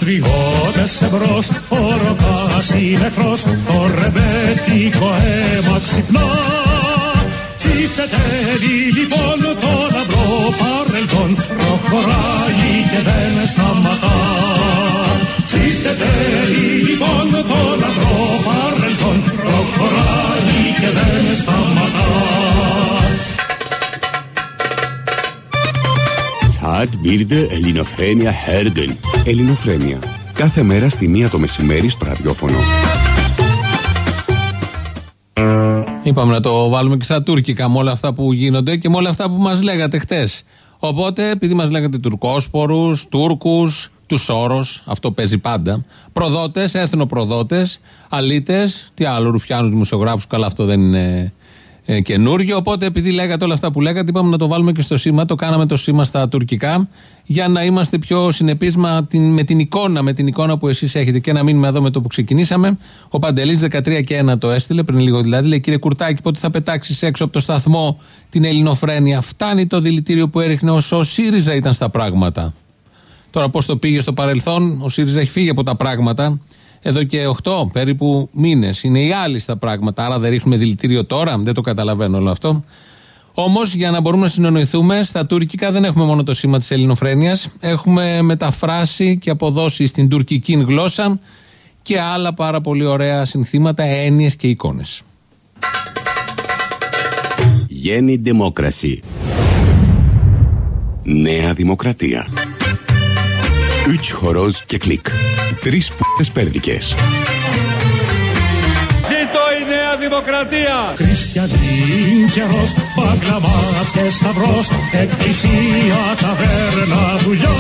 Πατριώτες εμπρός, ο Ροκάς είναι εχθρός, το ρεμπέτικο αίμα ξυπνά. Τσιφτετεύει λοιπόν το λαμπρό παρελθόν, προχωράει και δεν σταματά. Τσιφτετεύει λοιπόν το λαμπρό παρελθόν, προχωράει και δεν σταματά. Zart birde Ελληνοφρένια Herden. Ελληνοφρένια. Κάθε μέρα στη 1 το μεσημέρι στο ραδιόφωνο. Είπαμε να το βάλουμε και στα τουρκικά με όλα αυτά που γίνονται και με όλα αυτά που μας λέγατε χτες. Οπότε, επειδή μας λέγατε τουρκόσπορους, Τούρκους, του Σόρος, αυτό παίζει πάντα, προδότες, έθνοπροδότες, αλήτες, τι άλλο, ρουφιάνους, δημοσιογράφους, καλά αυτό δεν είναι καινούριο. Οπότε, επειδή λέγατε όλα αυτά που λέγατε, είπαμε να το βάλουμε και στο σήμα. Το κάναμε το σήμα στα τουρκικά για να είμαστε πιο συνεπείς με την εικόνα που εσείς έχετε. Και να μείνουμε εδώ με το που ξεκινήσαμε. Ο Παντελής 13 και 1 το έστειλε πριν λίγο δηλαδή. Λέει: κύριε Κουρτάκη, πότε θα πετάξεις έξω από το σταθμό την Ελληνοφρένεια? Φτάνει το δηλητήριο που έριχνε όσο ο ΣΥΡΙΖΑ ήταν στα πράγματα. Τώρα πώς το πήγε στο παρελθόν? Ο ΣΥΡΙΖΑ έχει φύγει από τα πράγματα εδώ και 8 περίπου μήνες. Είναι οι άλλοι στα πράγματα. Άρα δεν ρίχνουμε δηλητήριο τώρα. Δεν το καταλαβαίνω όλο αυτό. Όμως για να μπορούμε να συνεννοηθούμε, στα τουρκικά δεν έχουμε μόνο το σήμα της Ελληνοφρένειας. Έχουμε μεταφράσει και αποδώσει στην τουρκική γλώσσα και άλλα πάρα πολύ ωραία συνθήματα, έννοιες και εικόνες. Γέννη Δημόκραση. Νέα Δημοκρατία. Üç χορός και κλικ. 3 π***ες πέρδικες. Ζήτω η Νέα Δημοκρατία! Χριστιανίν καιρός, παγκλαμάς και σταυρός, εκκλησία, ταβέρνα, δουλειά.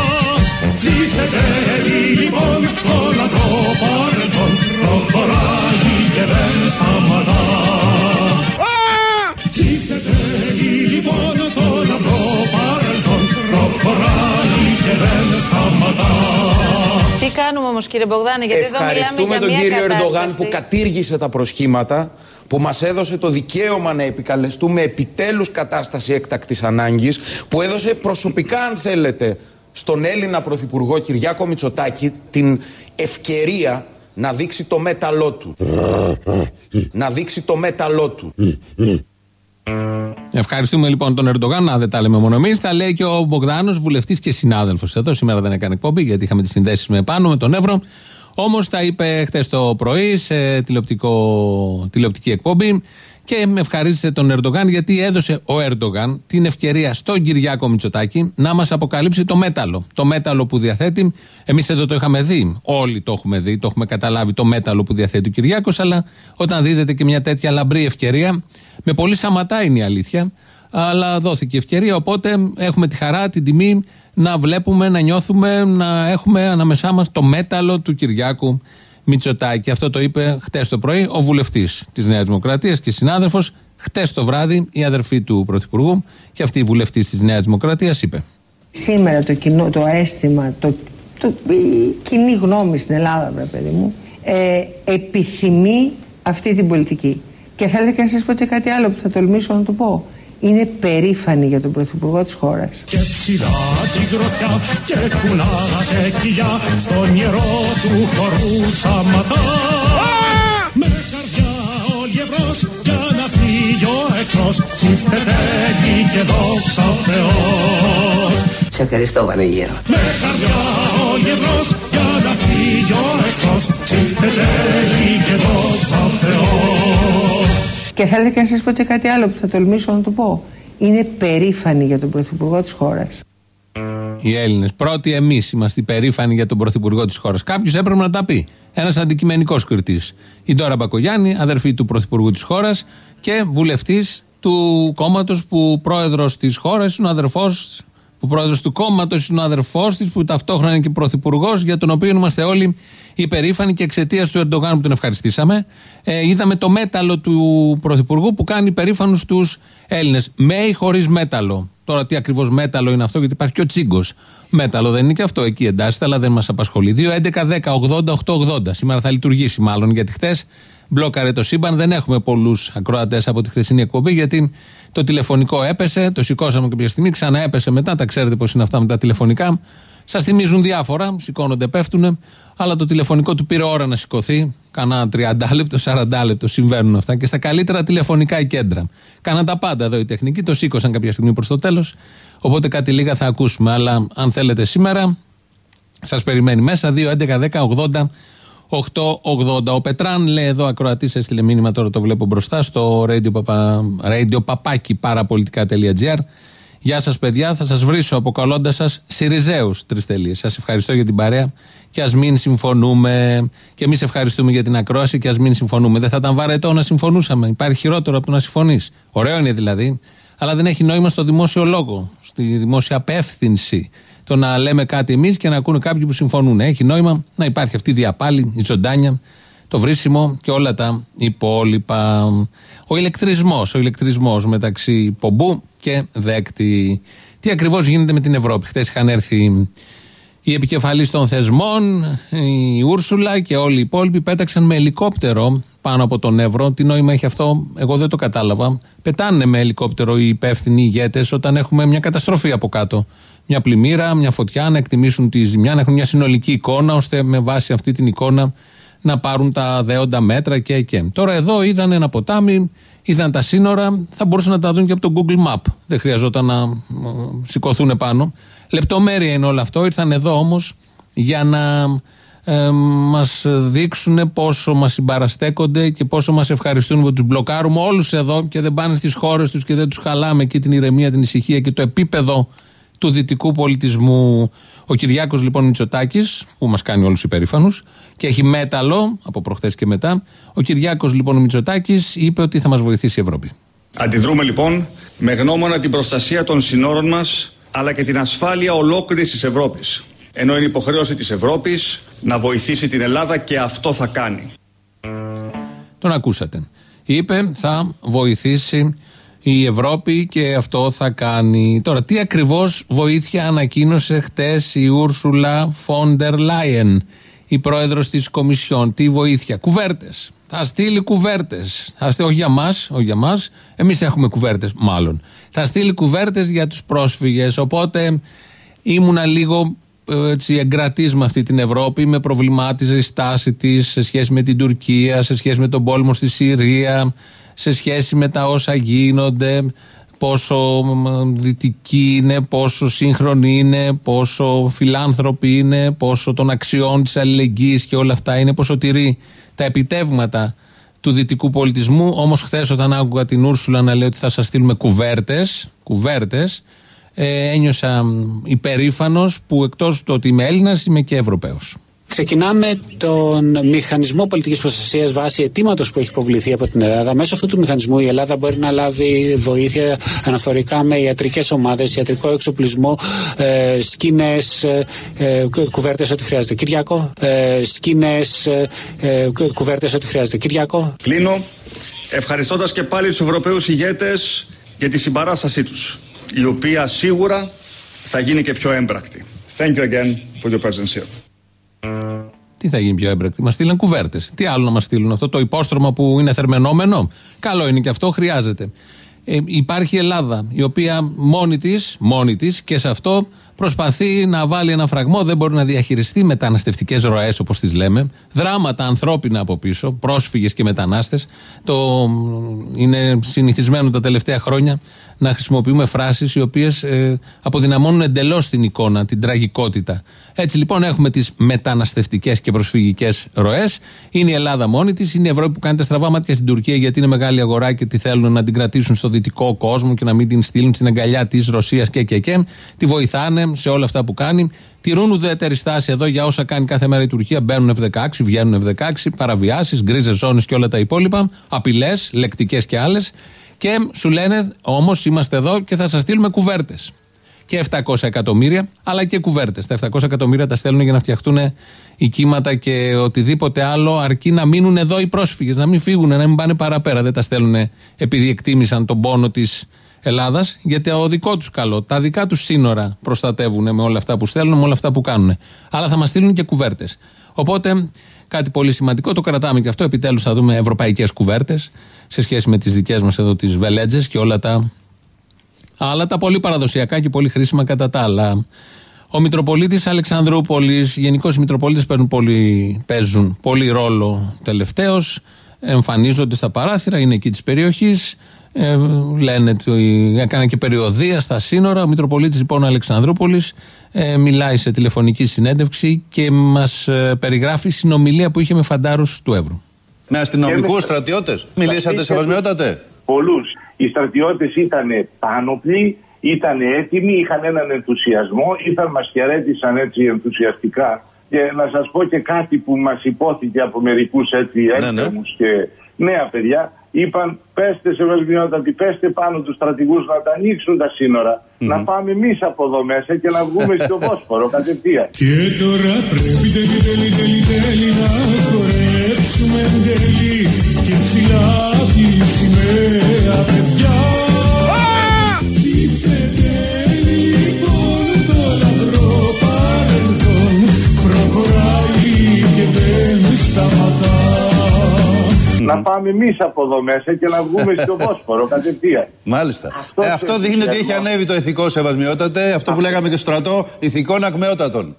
Ψήφτεται λοιπόν το λαμπρό παρελθόν, προχωράει και δεν σταματά. Ψήφτεται λοιπόν το λαμπρό παρελθόν, προχωράει και δεν σταματά. Τι κάνουμε όμως κύριε Μπογδάνη, γιατί εδώ μιλάμε για μια Ευχαριστούμε τον κύριο κατάσταση. Ερντογάν που κατήργησε τα προσχήματα, που μας έδωσε το δικαίωμα να επικαλεστούμε επιτέλους κατάσταση έκτακτης ανάγκης, που έδωσε προσωπικά, αν θέλετε, στον Έλληνα Πρωθυπουργό Κυριάκο Μητσοτάκη την ευκαιρία να δείξει το μέταλλό του. Να δείξει το μέταλλό του. Ευχαριστούμε λοιπόν τον Ερντογάν. Να δεν τα λέμε μόνο εμείς, τα λέει και ο Μπογδάνος, βουλευτής και συνάδελφος εδώ. Σήμερα δεν έκανε εκπομπή γιατί είχαμε τις συνδέσεις με πάνω με τον Εύρο. Όμως τα είπε χτες το πρωί σε τηλεοπτική εκπομπή και με ευχαρίστησε τον Ερντογάν γιατί έδωσε ο Ερντογάν την ευκαιρία στον Κυριάκο Μητσοτάκη να μας αποκαλύψει το μέταλλο. Το μέταλλο που διαθέτει. Εμείς εδώ το είχαμε δει. Όλοι το έχουμε δει, το έχουμε καταλάβει το μέταλλο που διαθέτει ο Κυριάκος. Αλλά όταν δίδεται και μια τέτοια λαμπρή ευκαιρία, με πολύ σαματά είναι η αλήθεια. Αλλά δόθηκε ευκαιρία, οπότε έχουμε τη χαρά, την τιμή να βλέπουμε, να νιώθουμε, να έχουμε ανάμεσά μας το μέταλλο του Κυριάκου Μητσοτάκη. Αυτό το είπε χτες το πρωί ο βουλευτής της Νέας Δημοκρατίας και συνάδελφος. Χτες το βράδυ η αδερφή του Πρωθυπουργού και αυτή η βουλευτής της Νέας Δημοκρατίας είπε: σήμερα το αίσθημα, η κοινή γνώμη στην Ελλάδα, βρε παιδί μου, επιθυμεί αυτή την πολιτική. Και θέλετε και να σας πω και κάτι άλλο που θα τολμήσω να το πω. Είναι περήφανη για τον Πρωθυπουργό της χώρας. Και ψηλά την γροθιά και κουνάτε κοιλιά στο νερό του χορού σαματά. Με καρδιά όλοι εμπρός για να φύγει ο εχθρός, ψηφτετέλει και δόξα ο Θεός. Σε ευχαριστώ Βανίγερο. Με καρδιά όλοι εμπρός για να φύγει ο εχθρός, ψηφτετέλει και δόξα ο Θεός. Και θέλετε και να σας πω και κάτι άλλο που θα τολμήσω να το πω. Είναι περήφανη για τον Πρωθυπουργό της χώρας. Οι Έλληνες. Πρώτοι εμείς είμαστε περήφανοι για τον Πρωθυπουργό της χώρας. Κάποιος έπρεπε να τα πει. Ένας αντικειμενικός κριτής. Η Ντόρα Μπακογιάννη, αδερφή του Πρωθυπουργού της χώρας και βουλευτής του κόμματος που πρόεδρος της χώρας είναι ο αδερφός, που πρόεδρος του κόμματος είναι ο αδερφός της, που ταυτόχρονα είναι και πρωθυπουργός, για τον οποίο είμαστε όλοι υπερήφανοι και εξαιτίας του Ερντογάν που τον ευχαριστήσαμε. Είδαμε το μέταλλο του πρωθυπουργού που κάνει υπερήφανους τους Έλληνες. Με ή χωρίς μέταλλο. Τώρα τι ακριβώς μέταλλο είναι αυτό, γιατί υπάρχει και ο τσίγκος. Μέταλλο δεν είναι και αυτό, εκεί εντάσσεται, αλλά δεν μας απασχολεί. 2-11-10-80-8-80. Σήμερα θα λειτουργήσει μάλλον, γιατί χτες μπλόκαρε το σύμπαν. Δεν έχουμε πολλούς ακροατές από τη χθεσινή εκπομπή, γιατί το τηλεφωνικό έπεσε, το σηκώσαμε κάποια στιγμή, ξανά έπεσε μετά. Τα ξέρετε πώς είναι αυτά με τα τηλεφωνικά. Σας θυμίζουν διάφορα, σηκώνονται, πέφτουνε, αλλά το τηλεφωνικό του πήρε ώρα να σηκωθεί. Κάνα 30 λεπτό, 40 λεπτό συμβαίνουν αυτά και στα καλύτερα τηλεφωνικά κέντρα. Κάναν τα πάντα εδώ οι τεχνικοί, το σήκωσαν κάποια στιγμή προς το τέλος. Οπότε κάτι λίγα θα ακούσουμε. Αλλά αν θέλετε σήμερα, σας περιμένει μέσα 2, 11, 10, 80, 880. Ο Πετράν λέει εδώ, ακροατής, έστειλε μήνυμα, τώρα το βλέπω μπροστά στο radio-papaki-parapolitica.gr. Γεια σας παιδιά, θα σας βρίσω αποκαλώντας σας Συριζέους, 3 τελείες. Σας ευχαριστώ για την παρέα και ας μην συμφωνούμε. Και εμείς ευχαριστούμε για την ακρόαση και ας μην συμφωνούμε. Δεν θα ήταν βαρετό να συμφωνούσαμε. Υπάρχει χειρότερο από το να συμφωνείς. Ωραίο είναι δηλαδή, αλλά δεν έχει νόημα στο δημόσιο λόγο, στη δημόσια απεύθυνση. Το να λέμε κάτι εμείς και να ακούνε κάποιοι που συμφωνούν. Έχει νόημα να υπάρχει αυτή η διαπάλη, η ζωντάνια, το βρίσιμο και όλα τα υπόλοιπα. Ο ηλεκτρισμός μεταξύ πομπού και δέκτη. Τι ακριβώς γίνεται με την Ευρώπη? Χθες είχαν έρθει οι επικεφαλείς των θεσμών, η Ούρσουλα και όλοι οι υπόλοιποι, πέταξαν με ελικόπτερο πάνω από τον Εύρο. Τι νόημα έχει αυτό? Εγώ δεν το κατάλαβα. Πετάνε με ελικόπτερο οι υπεύθυνοι ηγέτες όταν έχουμε μια καταστροφή από κάτω. Μια πλημμύρα, μια φωτιά, να εκτιμήσουν τη ζημιά, να έχουν μια συνολική εικόνα, ώστε με βάση αυτή την εικόνα να πάρουν τα δέοντα μέτρα και. Τώρα εδώ είδαν ένα ποτάμι, είδαν τα σύνορα, θα μπορούσαν να τα δουν και από το Google Map. Δεν χρειαζόταν να σηκωθούν πάνω. Λεπτομέρεια είναι όλο αυτό. Ήρθαν εδώ όμως για να μας δείξουν πόσο μας συμπαραστέκονται και πόσο μας ευχαριστούν που τους μπλοκάρουμε όλους εδώ και δεν πάνε στις χώρες τους και δεν τους χαλάμε εκεί την ηρεμία, την ησυχία και το επίπεδο του δυτικού πολιτισμού. Ο Κυριάκος λοιπόν Μητσοτάκης, που μας κάνει όλους υπερήφανους και έχει μέταλλο από προχθές και μετά, ο Κυριάκος λοιπόν Μητσοτάκης είπε ότι θα μας βοηθήσει η Ευρώπη. Αντιδρούμε λοιπόν με γνώμονα την προστασία των συνόρων μας, αλλά και την ασφάλεια ολόκληρης της Ευρώπης. Ενώ είναι υποχρέωση της Ευρώπης να βοηθήσει την Ελλάδα και αυτό θα κάνει. Τον ακούσατε. Είπε θα βοηθήσει η Ευρώπη και αυτό θα κάνει. Τώρα, τι ακριβώς βοήθεια ανακοίνωσε χτες η Ούρσουλα Φόντερ Λάιεν, η πρόεδρος της Κομισιόν? Τι βοήθεια? Κουβέρτες. Θα στείλει κουβέρτες. Όχι για μας. Εμείς έχουμε κουβέρτες, μάλλον. Θα στείλει κουβέρτες για τους πρόσφυγες. Οπότε ήμουνα λίγο έτσι εγκρατής με αυτή την Ευρώπη. Με προβλημάτιζε η στάση της σε σχέση με την Τουρκία, σε σχέση με τον πόλεμο στη Συρία, σε σχέση με τα όσα γίνονται, πόσο δυτική είναι, πόσο σύγχρονη είναι, πόσο φιλάνθρωπη είναι, πόσο των αξιών της αλληλεγγύης και όλα αυτά είναι, πόσο τηρεί τα επιτεύγματα του δυτικού πολιτισμού. Όμως χθες όταν άκουγα την Ούρσουλα να λέει ότι θα σας στείλουμε κουβέρτες, ένιωσα υπερήφανος που εκτός του ότι είμαι Έλληνας είμαι και Ευρωπαίος. Ξεκινάμε τον μηχανισμό πολιτικής προστασίας βάσει αιτήματος που έχει υποβληθεί από την Ελλάδα. Μέσω αυτού του μηχανισμού η Ελλάδα μπορεί να λάβει βοήθεια αναφορικά με ιατρικές ομάδες, ιατρικό εξοπλισμό, σκήνες, κουβέρτες ό,τι χρειάζεται. Κυριακό, σκήνες, κουβέρτες ό,τι χρειάζεται. Κυριακό. Κλείνω ευχαριστώντας και πάλι τους Ευρωπαίους ηγέτες για τη συμπαράστασή τους, η οποία σίγουρα θα γίνει και πιο έμπρακτη. Thank you again for your presence here. Τι θα γίνει πιο έμπρακτη? Μας στείλαν κουβέρτες. Τι άλλο να μας στείλουν? Αυτό το υπόστρωμα που είναι θερμαινόμενο? Καλό είναι και αυτό, χρειάζεται. Υπάρχει η Ελλάδα, η οποία μόνη της και σε αυτό προσπαθεί να βάλει ένα φραγμό, δεν μπορεί να διαχειριστεί μεταναστευτικές ροές όπως τις λέμε, δράματα ανθρώπινα από πίσω, πρόσφυγες και μετανάστες. Είναι συνηθισμένο τα τελευταία χρόνια να χρησιμοποιούμε φράσεις οι οποίες αποδυναμώνουν εντελώς την εικόνα, την τραγικότητα. Έτσι λοιπόν έχουμε τις μεταναστευτικές και προσφυγικές ροές. Είναι η Ελλάδα μόνη της, είναι η Ευρώπη που κάνει τα στραβά μάτια στην Τουρκία γιατί είναι μεγάλη αγορά και τη θέλουν να την κρατήσουν στο δυτικό κόσμο και να μην την στείλουν στην αγκαλιά της Ρωσίας και. Τη βοηθάνε σε όλα αυτά που κάνει. Τηρούν ουδέτερη στάση εδώ για όσα κάνει κάθε μέρα η Τουρκία. Μπαίνουν F-16, βγαίνουν F-16, παραβιάσεις, γκρίζες ζώνες και όλα τα υπόλοιπα. Απειλές, λεκτικές και άλλες. Και σου λένε όμως είμαστε εδώ και θα σας στείλουμε κουβέρτες. Και 700 εκατομμύρια, αλλά και κουβέρτες. Τα 700 εκατομμύρια τα στέλνουν για να φτιαχτούν οικίματα και οτιδήποτε άλλο, αρκεί να μείνουν εδώ οι πρόσφυγες, να μην φύγουν, να μην πάνε παραπέρα. Δεν τα στέλνουν επειδή εκτίμησαν τον πόνο της Ελλάδας, γιατί το δικό τους καλό, τα δικά τους σύνορα προστατεύουν με όλα αυτά που στέλνουν, με όλα αυτά που κάνουν. Αλλά θα μας στείλουν και κουβέρτες. Οπότε κάτι πολύ σημαντικό, το κρατάμε και αυτό. Επιτέλους θα δούμε ευρωπαϊκές κουβέρτες σε σχέση με τις δικές μας εδώ τις βελέτζες και όλα τα άλλα τα πολύ παραδοσιακά και πολύ χρήσιμα κατά τα άλλα. Ο Μητροπολίτης Αλεξανδρούπολης, γενικώς οι Μητροπολίτες παίζουν πολύ ρόλο τελευταίως, εμφανίζονται στα παράθυρα, είναι εκεί της περιοχής, λένε ότι έκανε και περιοδεία στα σύνορα. Ο Μητροπολίτης λοιπόν Αλεξανδρούπολης μιλάει σε τηλεφωνική συνέντευξη και μας περιγράφει συνομιλία που είχε με φαντάρους του Εύρου. Με αστυνομικούς στρατιώτες μιλήσατε, σεβασμιότατε? Πολλούς. Οι στρατιώτες ήταν πάνωπλοι, ήταν έτοιμοι, είχαν έναν ενθουσιασμό, μας χαιρέτησαν έτσι ενθουσιαστικά. Και να σας πω και κάτι που μας υπόθηκε από μερικούς έτσι έξεμους και νέα παιδιά. Είπαν, πέστε σεβασμιότατοι, πέστε πάνω τους στρατηγούς να τα ανοίξουν τα σύνορα, να πάμε εμείς από εδώ μέσα και να βγούμε στο Βόσπορο κατευθείαν. Και τώρα πρέπει τέλει να χορέψουμε τέλει και ψηλά τη σημαία, παιδιά. Ψήφτε λοιπόν το λαμπρό παρελθόν, προχωράει και δεν σταματά. Να πάμε εμείς από εδώ μέσα και να βγούμε στο Βόσπορο κατευθείαν. Μάλιστα. Αυτό δείχνει ότι έχει ανέβει το ηθικό, σεβασμιότατε. Αυτό που λέγαμε και στο στρατό, ηθικών ακμεότατων.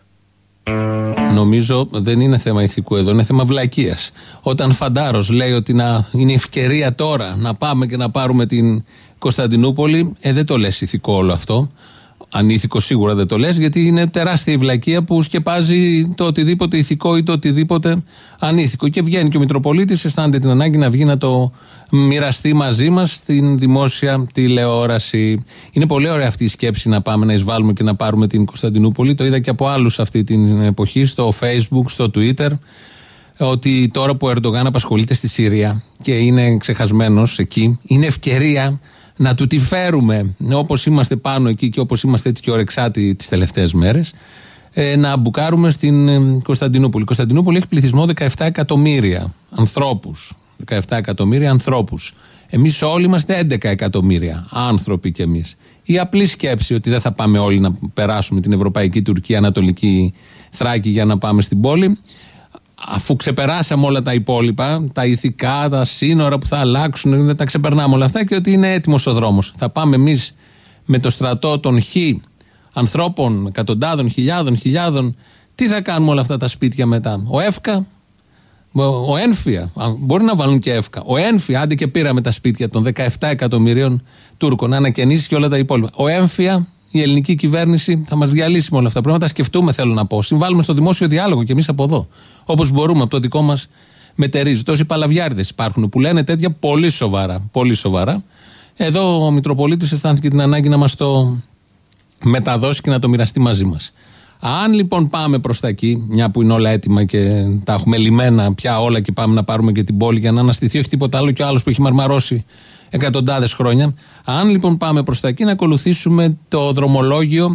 Νομίζω δεν είναι θέμα ηθικού εδώ, είναι θέμα βλακείας. Όταν φαντάρος λέει ότι είναι ευκαιρία τώρα να πάμε και να πάρουμε την Κωνσταντινούπολη, δεν το λες ηθικό όλο αυτό. Ανήθικο σίγουρα δεν το λες, γιατί είναι τεράστια η βλακεία που σκεπάζει το οτιδήποτε ηθικό ή το οτιδήποτε ανήθικο. Και βγαίνει και ο Μητροπολίτης, αισθάνεται την ανάγκη να βγει να το μοιραστεί μαζί μας στην δημόσια τηλεόραση. Είναι πολύ ωραία αυτή η σκέψη να πάμε να εισβάλλουμε και να πάρουμε την Κωνσταντινούπολη. Το είδα και από άλλους αυτή την εποχή, στο Facebook, στο Twitter, ότι τώρα που ο Ερντογάν απασχολείται στη Συρία και είναι ξεχασμένος εκεί, είναι ευκαιρία να του τη φέρουμε, όπως είμαστε πάνω εκεί και όπως είμαστε έτσι και ορεξάτοι τις τελευταίες μέρες, να μπουκάρουμε στην Κωνσταντινούπολη. Η Κωνσταντινούπολη έχει πληθυσμό 17 εκατομμύρια ανθρώπους. 17 εκατομμύρια ανθρώπους. Εμείς όλοι είμαστε 11 εκατομμύρια άνθρωποι κι εμείς. Η απλή σκέψη ότι δεν θα πάμε όλοι να περάσουμε την Ευρωπαϊκή Τουρκία, Ανατολική Θράκη για να πάμε στην πόλη, αφού ξεπεράσαμε όλα τα υπόλοιπα, τα ηθικά, τα σύνορα που θα αλλάξουν, δεν τα ξεπερνάμε όλα αυτά και ότι είναι έτοιμος ο δρόμος. Θα πάμε εμείς με το στρατό των ανθρώπων, εκατοντάδων, χιλιάδων, τι θα κάνουμε όλα αυτά τα σπίτια μετά? Ο ΕΦΚΑ, ο Ένφια, μπορεί να βάλουν και ΕΦΚΑ. Ο Ένφια, άντε και πήραμε τα σπίτια των 17 εκατομμυρίων Τούρκων, να ανακαινήσει και όλα τα υπόλοιπα. Ο Ένφια, η ελληνική κυβέρνηση θα μας διαλύσει με όλα αυτά. Πρέπει να τα σκεφτούμε, θέλω να πω. Συμβάλλουμε στο δημόσιο διάλογο και εμείς από εδώ. Όπως μπορούμε, από το δικό μας μετερίζει. Τόσοι παλαβιάριδες υπάρχουν που λένε τέτοια πολύ σοβαρά. Πολύ σοβαρά. Εδώ ο Μητροπολίτης αισθάνθηκε την ανάγκη να μας το μεταδώσει και να το μοιραστεί μαζί μας. Αν λοιπόν πάμε προς τα εκεί, μια που είναι όλα έτοιμα και τα έχουμε λυμμένα πια όλα και πάμε να πάρουμε και την πόλη για να αναστηθεί, όχι τίποτα άλλο, και ο άλλος που έχει μαρμαρώσει εκατοντάδες χρόνια. Αν λοιπόν πάμε προς τα εκεί, να ακολουθήσουμε το δρομολόγιο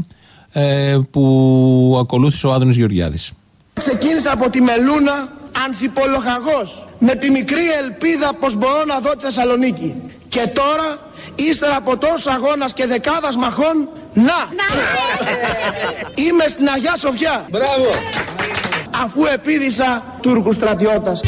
που ακολούθησε ο Άδωνης Γεωργιάδης. Ξεκίνησα από τη Μελούνα ανθιπολοχαγός, με τη μικρή ελπίδα πως μπορώ να δω τη Θεσσαλονίκη. Και τώρα, ύστερα από τόσους αγώνας και δεκάδας μαχών, είμαι στην Αγιά Σοφιά. Μπράβο! Αφού επίδησα Τούρκους στρατιώτας.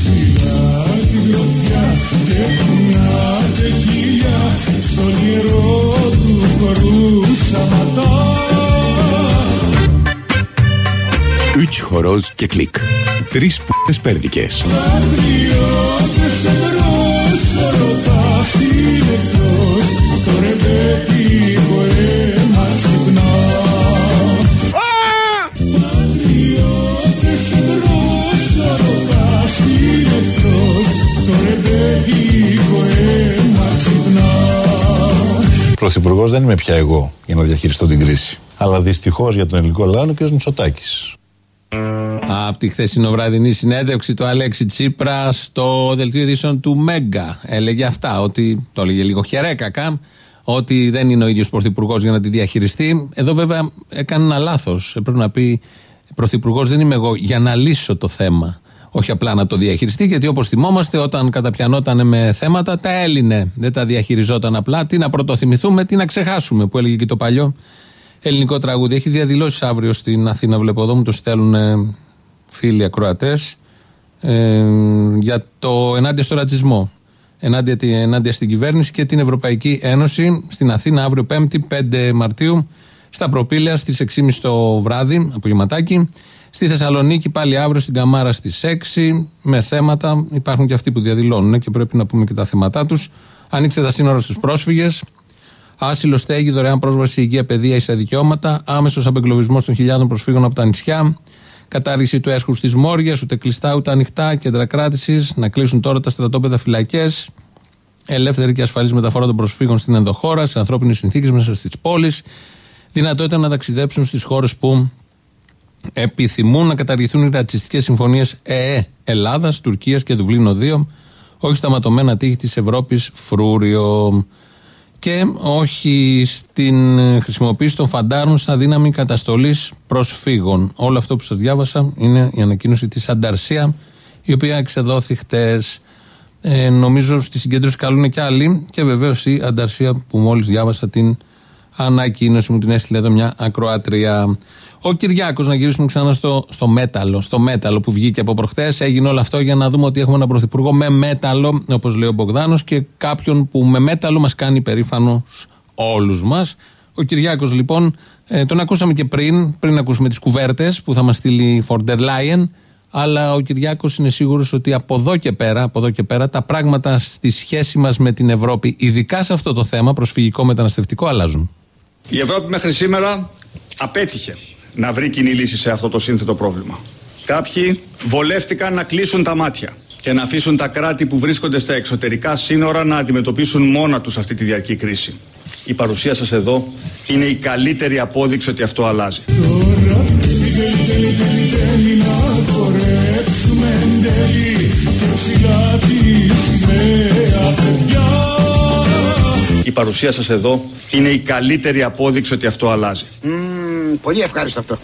Üç horoz και κλικ. 3 π***ες πέρδικες. Πρωθυπουργός δεν είμαι πια εγώ για να διαχειριστώ την κρίση. Αλλά δυστυχώς για τον ελληνικό λαό είναι ο κ. Μητσοτάκης. Από τη χθεσινοβραδινή συνέντευξη του Αλέξη Τσίπρα στο δελτίο ειδήσεων του Μέγκα έλεγε αυτά, ότι το έλεγε λίγο χερέκακα, ότι δεν είναι ο ίδιος πρωθυπουργός για να τη διαχειριστεί. Εδώ βέβαια έκανε ένα λάθος. Πρέπει να πει πρωθυπουργός δεν είμαι εγώ για να λύσω το θέμα, όχι απλά να το διαχειριστεί, γιατί όπως θυμόμαστε όταν καταπιανόταν με θέματα τα έλυνε, δεν τα διαχειριζόταν απλά. Τι να πρωτοθυμηθούμε, τι να ξεχάσουμε, που έλεγε και το παλιό ελληνικό τραγούδι. Έχει διαδηλώσεις αύριο στην Αθήνα, βλέπω εδώ, μου το στέλνουν φίλοι ακροατές, για το ενάντια στο ρατσισμό, ενάντια στην κυβέρνηση και την Ευρωπαϊκή Ένωση. Στην Αθήνα αύριο 5η 5 Μαρτίου Στα Προπήλαια στις 6.30 το βράδυ, απογευματάκι. Στη Θεσσαλονίκη πάλι αύριο στην Καμάρα στις 6 με θέματα. Υπάρχουν και αυτοί που διαδηλώνουν και πρέπει να πούμε και τα θέματά τους. Ανοίξτε τα σύνορα στους πρόσφυγες. Άσυλο, στέγη, δωρεάν πρόσβαση, υγεία, παιδεία, ίσα δικαιώματα. Άμεσος απεγκλωβισμός των χιλιάδων προσφύγων από τα νησιά. Κατάργηση του έσχους της Μόριας, ούτε κλειστά ούτε ανοιχτά. Κέντρα κράτησης. Να κλείσουν τώρα τα στρατόπεδα, φυλακές. Ελεύθερη και ασφαλής μεταφορά των προσφύγων στην ενδοχώρα, σε ανθρώπινες συνθήκες μέσα στις πόλεις. Δυνατότητα να ταξιδέψουν στις χώρες που επιθυμούν. Να καταργηθούν οι ρατσιστικές συμφωνίες Ελλάδας, Τουρκίας και Δουβλίνο 2. Όχι στα ματωμένα τείχη της Ευρώπης φρούριο. Και όχι στην χρησιμοποίηση των φαντάρων σαν δύναμη καταστολής προσφύγων. Όλο αυτό που σας διάβασα είναι η ανακοίνωση της Ανταρσία, η οποία εξεδόθη χτες. Νομίζω στη συγκέντρωση καλούν και άλλοι, και βεβαίως η Ανταρσία που μόλις διάβασα την ανακοίνωση, μου την έστειλε εδώ μια ακροάτρια. Ο Κυριάκος, να γυρίσουμε ξανά στο μέταλλο που βγήκε από προχθές. Έγινε όλο αυτό για να δούμε ότι έχουμε έναν πρωθυπουργό με μέταλλο, όπως λέει ο Μπογδάνος, και κάποιον που με μέταλλο μας κάνει περήφανος όλους μας. Ο Κυριάκος λοιπόν, τον ακούσαμε και πριν ακούσουμε τις κουβέρτες που θα μας στείλει η Von der Leyen, αλλά ο Κυριάκος είναι σίγουρος ότι από εδώ και πέρα τα πράγματα στη σχέση μας με την Ευρώπη, ειδικά σε αυτό το θέμα προσφυγικό μεταναστευτικό, αλλάζουν. Η Ευρώπη μέχρι σήμερα απέτυχε να βρει κοινή λύση σε αυτό το σύνθετο πρόβλημα. Κάποιοι βολεύτηκαν να κλείσουν τα μάτια και να αφήσουν τα κράτη που βρίσκονται στα εξωτερικά σύνορα να αντιμετωπίσουν μόνα τους αυτή τη διαρκή κρίση. Η παρουσία σας εδώ είναι η καλύτερη απόδειξη ότι αυτό αλλάζει. Η παρουσία σας εδώ είναι η καλύτερη απόδειξη ότι αυτό αλλάζει. Πολύ ευχάριστο αυτό.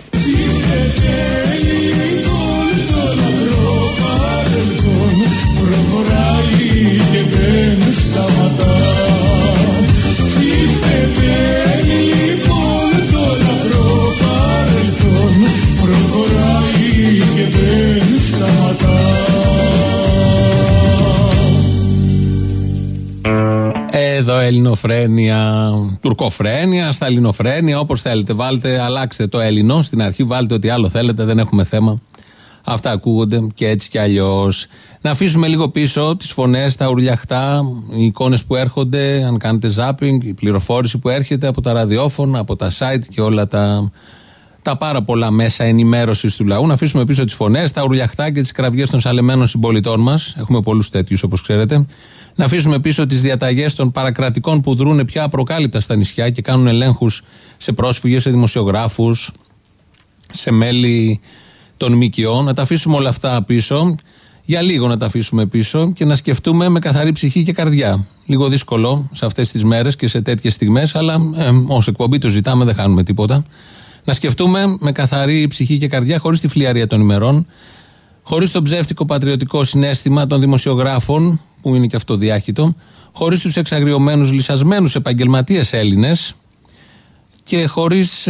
Εδώ ελληνοφρένεια, τουρκοφρένεια, σταλινοφρένεια, όπως θέλετε. Βάλτε, αλλάξτε το Έλληνο στην αρχή, βάλτε ό,τι άλλο θέλετε, δεν έχουμε θέμα. Αυτά ακούγονται και έτσι κι αλλιώς. Να αφήσουμε λίγο πίσω τις φωνές, τα ουρλιαχτά, οι εικόνες που έρχονται, αν κάνετε zapping, η πληροφόρηση που έρχεται από τα ραδιόφωνα, από τα site και όλα τα πάρα πολλά μέσα ενημέρωσης του λαού. Να αφήσουμε πίσω τις φωνές, τα ουρλιαχτά και τις κραυγές των σαλεμένων συμπολιτών μας. Έχουμε πολλούς τέτοιους, όπως ξέρετε. Να αφήσουμε πίσω τις διαταγές των παρακρατικών που δρούν πια απροκάλυπτα στα νησιά και κάνουν ελέγχους σε πρόσφυγες, σε δημοσιογράφους, σε μέλη των ΜΚΟ. Να τα αφήσουμε όλα αυτά πίσω, για λίγο να τα αφήσουμε πίσω και να σκεφτούμε με καθαρή ψυχή και καρδιά. Λίγο δύσκολο σε αυτές τις μέρες και σε τέτοιες στιγμές, αλλά ως εκπομπή το ζητάμε, δεν χάνουμε τίποτα. Να σκεφτούμε με καθαρή ψυχή και καρδιά, χωρίς τη φλιαρία των ημερών, χωρίς το ψεύτικο πατριωτικό συναίσθημα των δημοσιογράφων, που είναι και αυτό διάχυτο, χωρίς τους εξαγριωμένους, λυσασμένους επαγγελματίες Έλληνες και χωρίς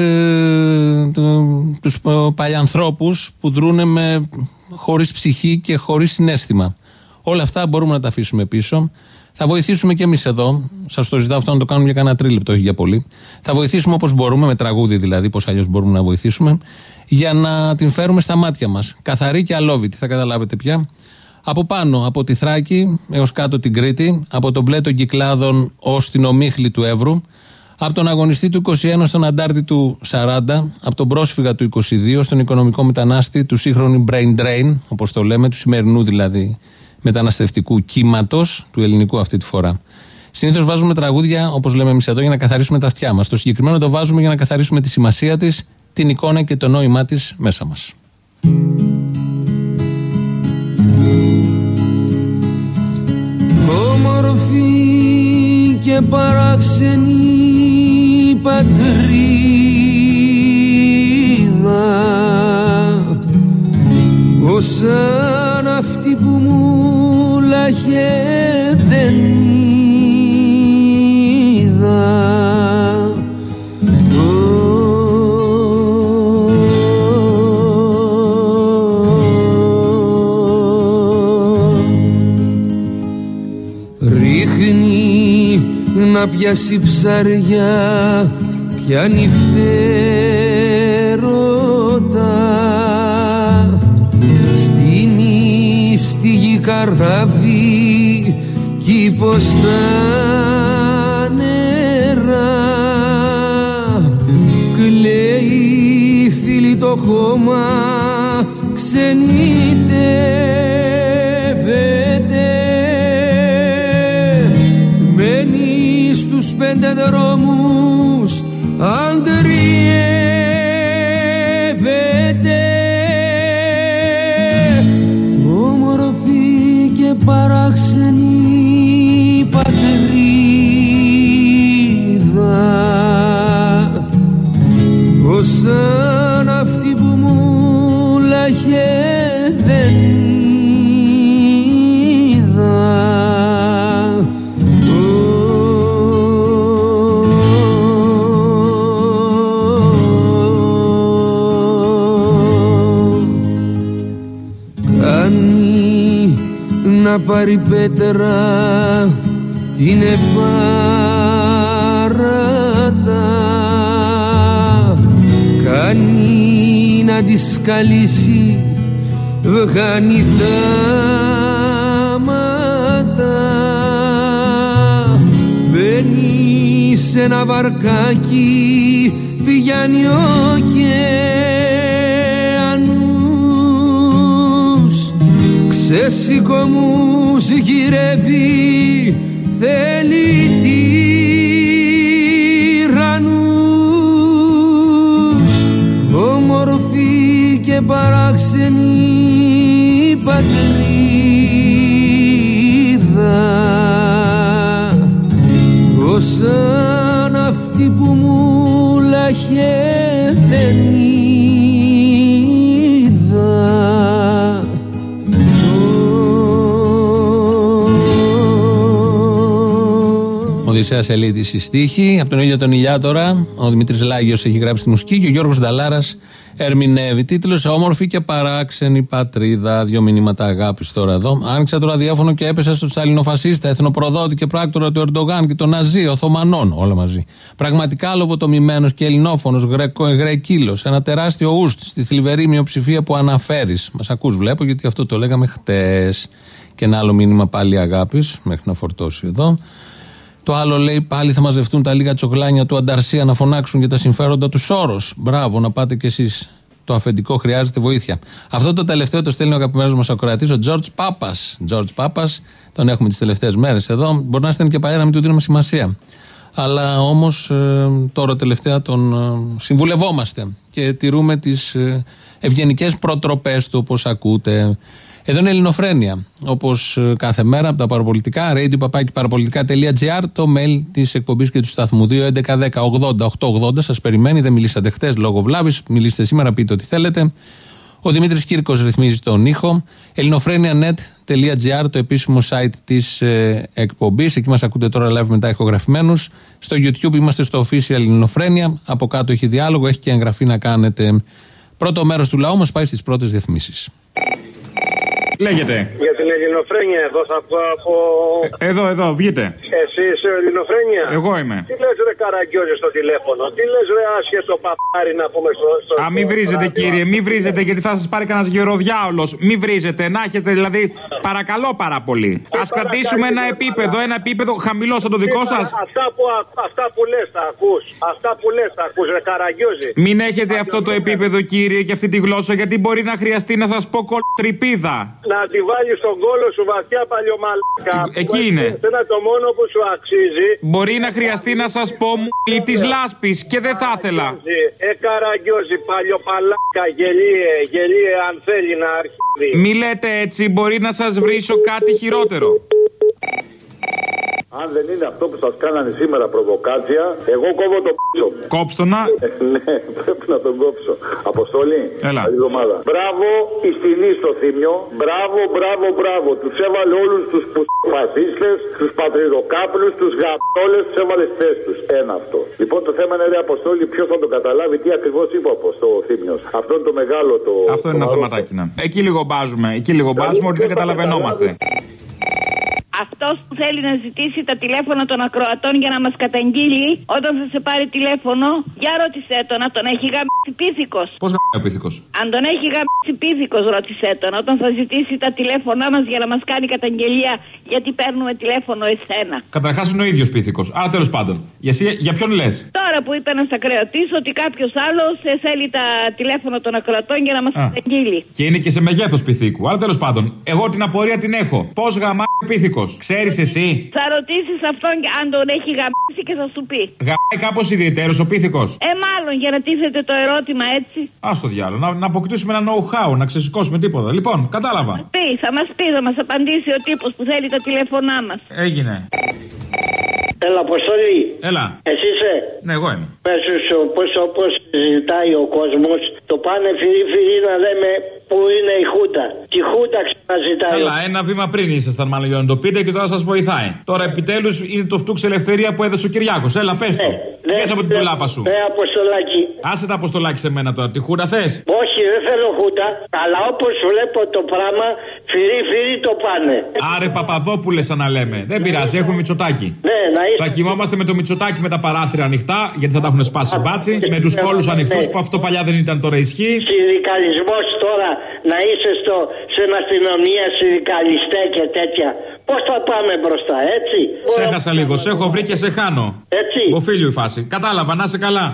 τους παλιανθρώπους που δρούνε χωρίς ψυχή και χωρίς συναίσθημα. Όλα αυτά μπορούμε να τα αφήσουμε πίσω. Θα βοηθήσουμε και εμείς εδώ. Σας το ζητάω αυτό να το κάνουμε για κανένα τρίλεπτο, όχι για πολύ. Θα βοηθήσουμε όπως μπορούμε, με τραγούδι δηλαδή, πώς αλλιώς μπορούμε να βοηθήσουμε, για να την φέρουμε στα μάτια μας. Καθαρή και αλόβητη, θα καταλάβετε πια. Από πάνω, από τη Θράκη έως κάτω την Κρήτη, από τον μπλε των Κυκλάδων ως την ομίχλη του Εύρου, από τον αγωνιστή του 21 στον αντάρτη του 40, από τον πρόσφυγα του 22 στον οικονομικό μετανάστη του σύγχρονου brain drain, όπως το λέμε, του σημερινού δηλαδή μεταναστευτικού κύματος, του ελληνικού αυτή τη φορά. Συνήθως βάζουμε τραγούδια, όπως λέμε εμείς εδώ, για να καθαρίσουμε τα αυτιά μας. Το συγκεκριμένο το βάζουμε για να καθαρίσουμε τη σημασία της, την εικόνα και το νόημά της μέσα μας. Όμορφη και παράξενη πατρίδα, όσαν αυτή που μου λάγε δεν είδα. Ρίχνει να πιάσει ψάρια πια νυχτερώτα στην ίστιγη καράβι κι πως τα νερά κλαίει φίλη το χώμα ξενιτεύεται μένει στους 5 δρόμους αντριεύεται όμορφη και παράξενη πατρίδα ως σαν αυτή που μου λάχε δεν είδα. Κάνει να πάρει πέτρα την επάρατα, κάνει να τη σκαλίσει βγάνει δάματα, μπαίνει σε ένα βαρκάκι πηγαίνει ωκεανούς, ξεσηκωμούς γυρεύει θέλει τυραννούς, όμορφη και παράξενη πατρίδα ως σαν αυτή που μου λάχε δεν είδα. Οδυσσέας Ελίτης η στίχη, από τον ήλιο τον Ηλιάτορα. Ο Δημήτρης Λάγιος έχει γράψει τη μουσική και ο Γιώργος Νταλάρας ερμηνεύει. Τίτλος όμορφη και παράξενη πατρίδα. 2 μηνύματα αγάπης τώρα εδώ. Άνοιξα το ραδιόφωνο και έπεσα στο σταλινοφασίστα, εθνοπροδότη και πράκτορα του Ερντογάν και των Ναζί, Οθωμανών, όλα μαζί. Πραγματικά λοβοτομημένος και ελληνόφωνος, γρεκύλος, ένα τεράστιο ουστ στη θλιβερή μειοψηφία που αναφέρεις. Μας ακούς, βλέπω, γιατί αυτό το λέγαμε χτες. Και ένα άλλο μήνυμα πάλι αγάπης, μέχρι να φορτώσει εδώ. Το άλλο λέει πάλι θα μαζευτούν τα λίγα τσογλάνια του Ανταρσία να φωνάξουν για τα συμφέροντα του Σόρος. Μπράβο, να πάτε κι εσείς. Το αφεντικό χρειάζεται βοήθεια. Αυτό το τελευταίο το στέλνει ο αγαπημένος μας ακροατής, ο Τζορτζ Πάπας. Τζορτζ Πάπας, τον έχουμε τις τελευταίες μέρες εδώ. Μπορεί να στέλνει και παλιά να μην του δίνουμε σημασία. Αλλά όμως τώρα τελευταία τον συμβουλευόμαστε και τηρούμε τις ευγενικές προτροπές του, όπως ακούτε. Εδώ είναι Ελληνοφρένεια. Όπως κάθε μέρα από τα παραπολιτικά, radio@parapolitica.gr, το mail της εκπομπής και του σταθμού. 2.11.10.80.880. Σας περιμένει, δεν μιλήσατε χτες λόγω βλάβης. Μιλήστε σήμερα, πείτε ό,τι θέλετε. Ο Δημήτρης Κύρκος ρυθμίζει τον ήχο. ελληνοφρένια.net.gr, το επίσημο site της εκπομπής. Εκεί μας ακούτε τώρα live μετά ηχογραφημένους. Στο YouTube είμαστε στο official Ελληνοφρένια. Από κάτω έχει διάλογο, έχει και εγγραφή να κάνετε. Πρώτο μέρος του λαού μας πάει στις πρώτες διαφημίσεις. Λέγεται. Για την Ελληνοφρένεια, εδώ θα πω από. Εδώ, βγείτε. Εσύ είσαι Ελληνοφρένεια. Εγώ είμαι. Τι λες ρε Καραγκιόζη στο τηλέφωνο, τι λες ρε άσχετο παπάρι να πούμε στο. Α, μη βρίζετε κύριε, μη βρίζετε γιατί θα σας πάρει κανένας γεροδιάολος. Μη βρίζετε, να έχετε δηλαδή, παρακαλώ πάρα πολύ. Ας κρατήσουμε ένα επίπεδο χαμηλό σαν το δικό σας. Αυτά που λες τα ακούς. Αυτά που λες τα ακούς ρε Καραγκιόζη. Μην έχετε αυτό το επίπεδο κύριε και αυτή τη γλώσσα γιατί μπορεί να χρειαστεί να σας πω κολτρυπίδα. Να τη βάλεις στον κόλο σου βαθιά παλιωμαλάκα. Εκεί είναι. Είναι το μόνο που σου αξίζει. Μπορεί να χρειαστεί να σας πω ή της λάσπης και δεν θα ήθελα. Καραγκιόζη παλιοπαλάκα γελίε αν θέλει να αρχίσει. Μη λέτε έτσι, μπορεί να σας βρίσω κάτι χειρότερο. Αν δεν είναι αυτό που σας κάνανε σήμερα προβοκάτσια, εγώ κόβω το πίσω μου. Κόψτονα. Ναι, πρέπει να τον κόψω. Αποστολή. Έλα. Καλή εβδομάδα. Μπράβο η σκηνή στο Θήμιο. Μπράβο. Τους έβαλε όλους τους φασίστες, τους πατριδοκάπλους, τους γαπτόλες, τους έβαλε στις θέσεις τους. Ένα αυτό. Λοιπόν το θέμα είναι ρε Αποστόλη, ποιος θα το καταλάβει, τι ακριβώς είπε ο Θήμιος. Αυτό είναι το μεγάλο το. Αυτό είναι ένα θεματάκι. Εκεί λίγο μπάζουμε ότι δεν καταλαβαίνόμαστε. Αυτός που θέλει να ζητήσει τα τηλέφωνα των ακροατών για να μας καταγγείλει όταν θα σε πάρει τηλέφωνο, για ρώτησέ τον, να τον έχει γαμίσει πίθηκος. Πώς γαμίσει πίθηκος? Αν τον έχει γαμίσει πίθηκος, ρώτησέ τον, όταν θα ζητήσει τα τηλέφωνά μας για να μας κάνει καταγγελία, γιατί παίρνουμε τηλέφωνο εσένα. Καταρχάς είναι ο ίδιος πίθηκος. Άρα τέλος πάντων. Για ποιον λες? Τώρα που είπε ένας ακροατής ότι κάποιος άλλος θέλει τα τηλέφωνα των ακροατών για να μας καταγγείλει. Και είναι και σε μεγέθος πυθίκου. Αλλά τέλος πάντων, εγώ την απορία την έχω. Πώς γαμάει πίθηκος? Ξέρεις εσύ? Θα ρωτήσεις αυτόν αν τον έχει γαμίσει και θα σου πει. Γαμάει κάπως ιδιαίτερος ο πίθηκος? Μάλλον για να τίθεται το ερώτημα έτσι. Ας το διάλογο. Να αποκτήσουμε ένα know-how, να ξεσηκώσουμε τίποτα. Λοιπόν, κατάλαβα. Θα μας απαντήσει ο τύπος που θέλει τα τηλέφωνά μας. Έγινε. Έλα, Αποστολή. Έλα. Εσύ είσαι? Ναι, εγώ είμαι. Πες σου όπως ζητάει ο κόσμος, το πάνε φιλί να λέμε που είναι η Χούντα. Τη Χούντα ξαναζητάει. Καλά, ένα βήμα πριν ήσασταν μάλλον για να το πείτε και τώρα σας βοηθάει. Τώρα επιτέλους είναι το φτούξ ελευθερία που έδωσε ο Κυριάκος. Έλα, πες το. Πες από την τουλάπα σου. Ναι, Αποστολάκη. Άσε τα Αποστολάκη σε μένα τώρα. Τη Χούντα θες? Όχι, δεν θέλω Χούντα. Αλλά όπως βλέπω το πράγμα, φυρί το πάνε. Άρε Παπαδόπουλε, σαν να λέμε. Δεν πειράζει, έχουμε Μητσοτάκη. Ναι, να είσαι. Θα κοιμόμαστε με το Μητσοτάκι με τα παράθυρα ανοιχτά, γιατί θα τα έχουν σπάσει μπάτσι. Με τους κόλους ανοιχτούς, που αυτό παλιά δεν ήταν, τώρα ισχύει. Συνδικαλισμός τώρα, να είσαι στην αστυνομία, συνδικαλιστέ και τέτοια. Πώς θα πάμε μπροστά, έτσι? Σε έχασα λίγο, σε έχω βρει και σε χάνω. Έτσι. Οφείλιο η φάση. Κατάλαβα, να είσαι καλά.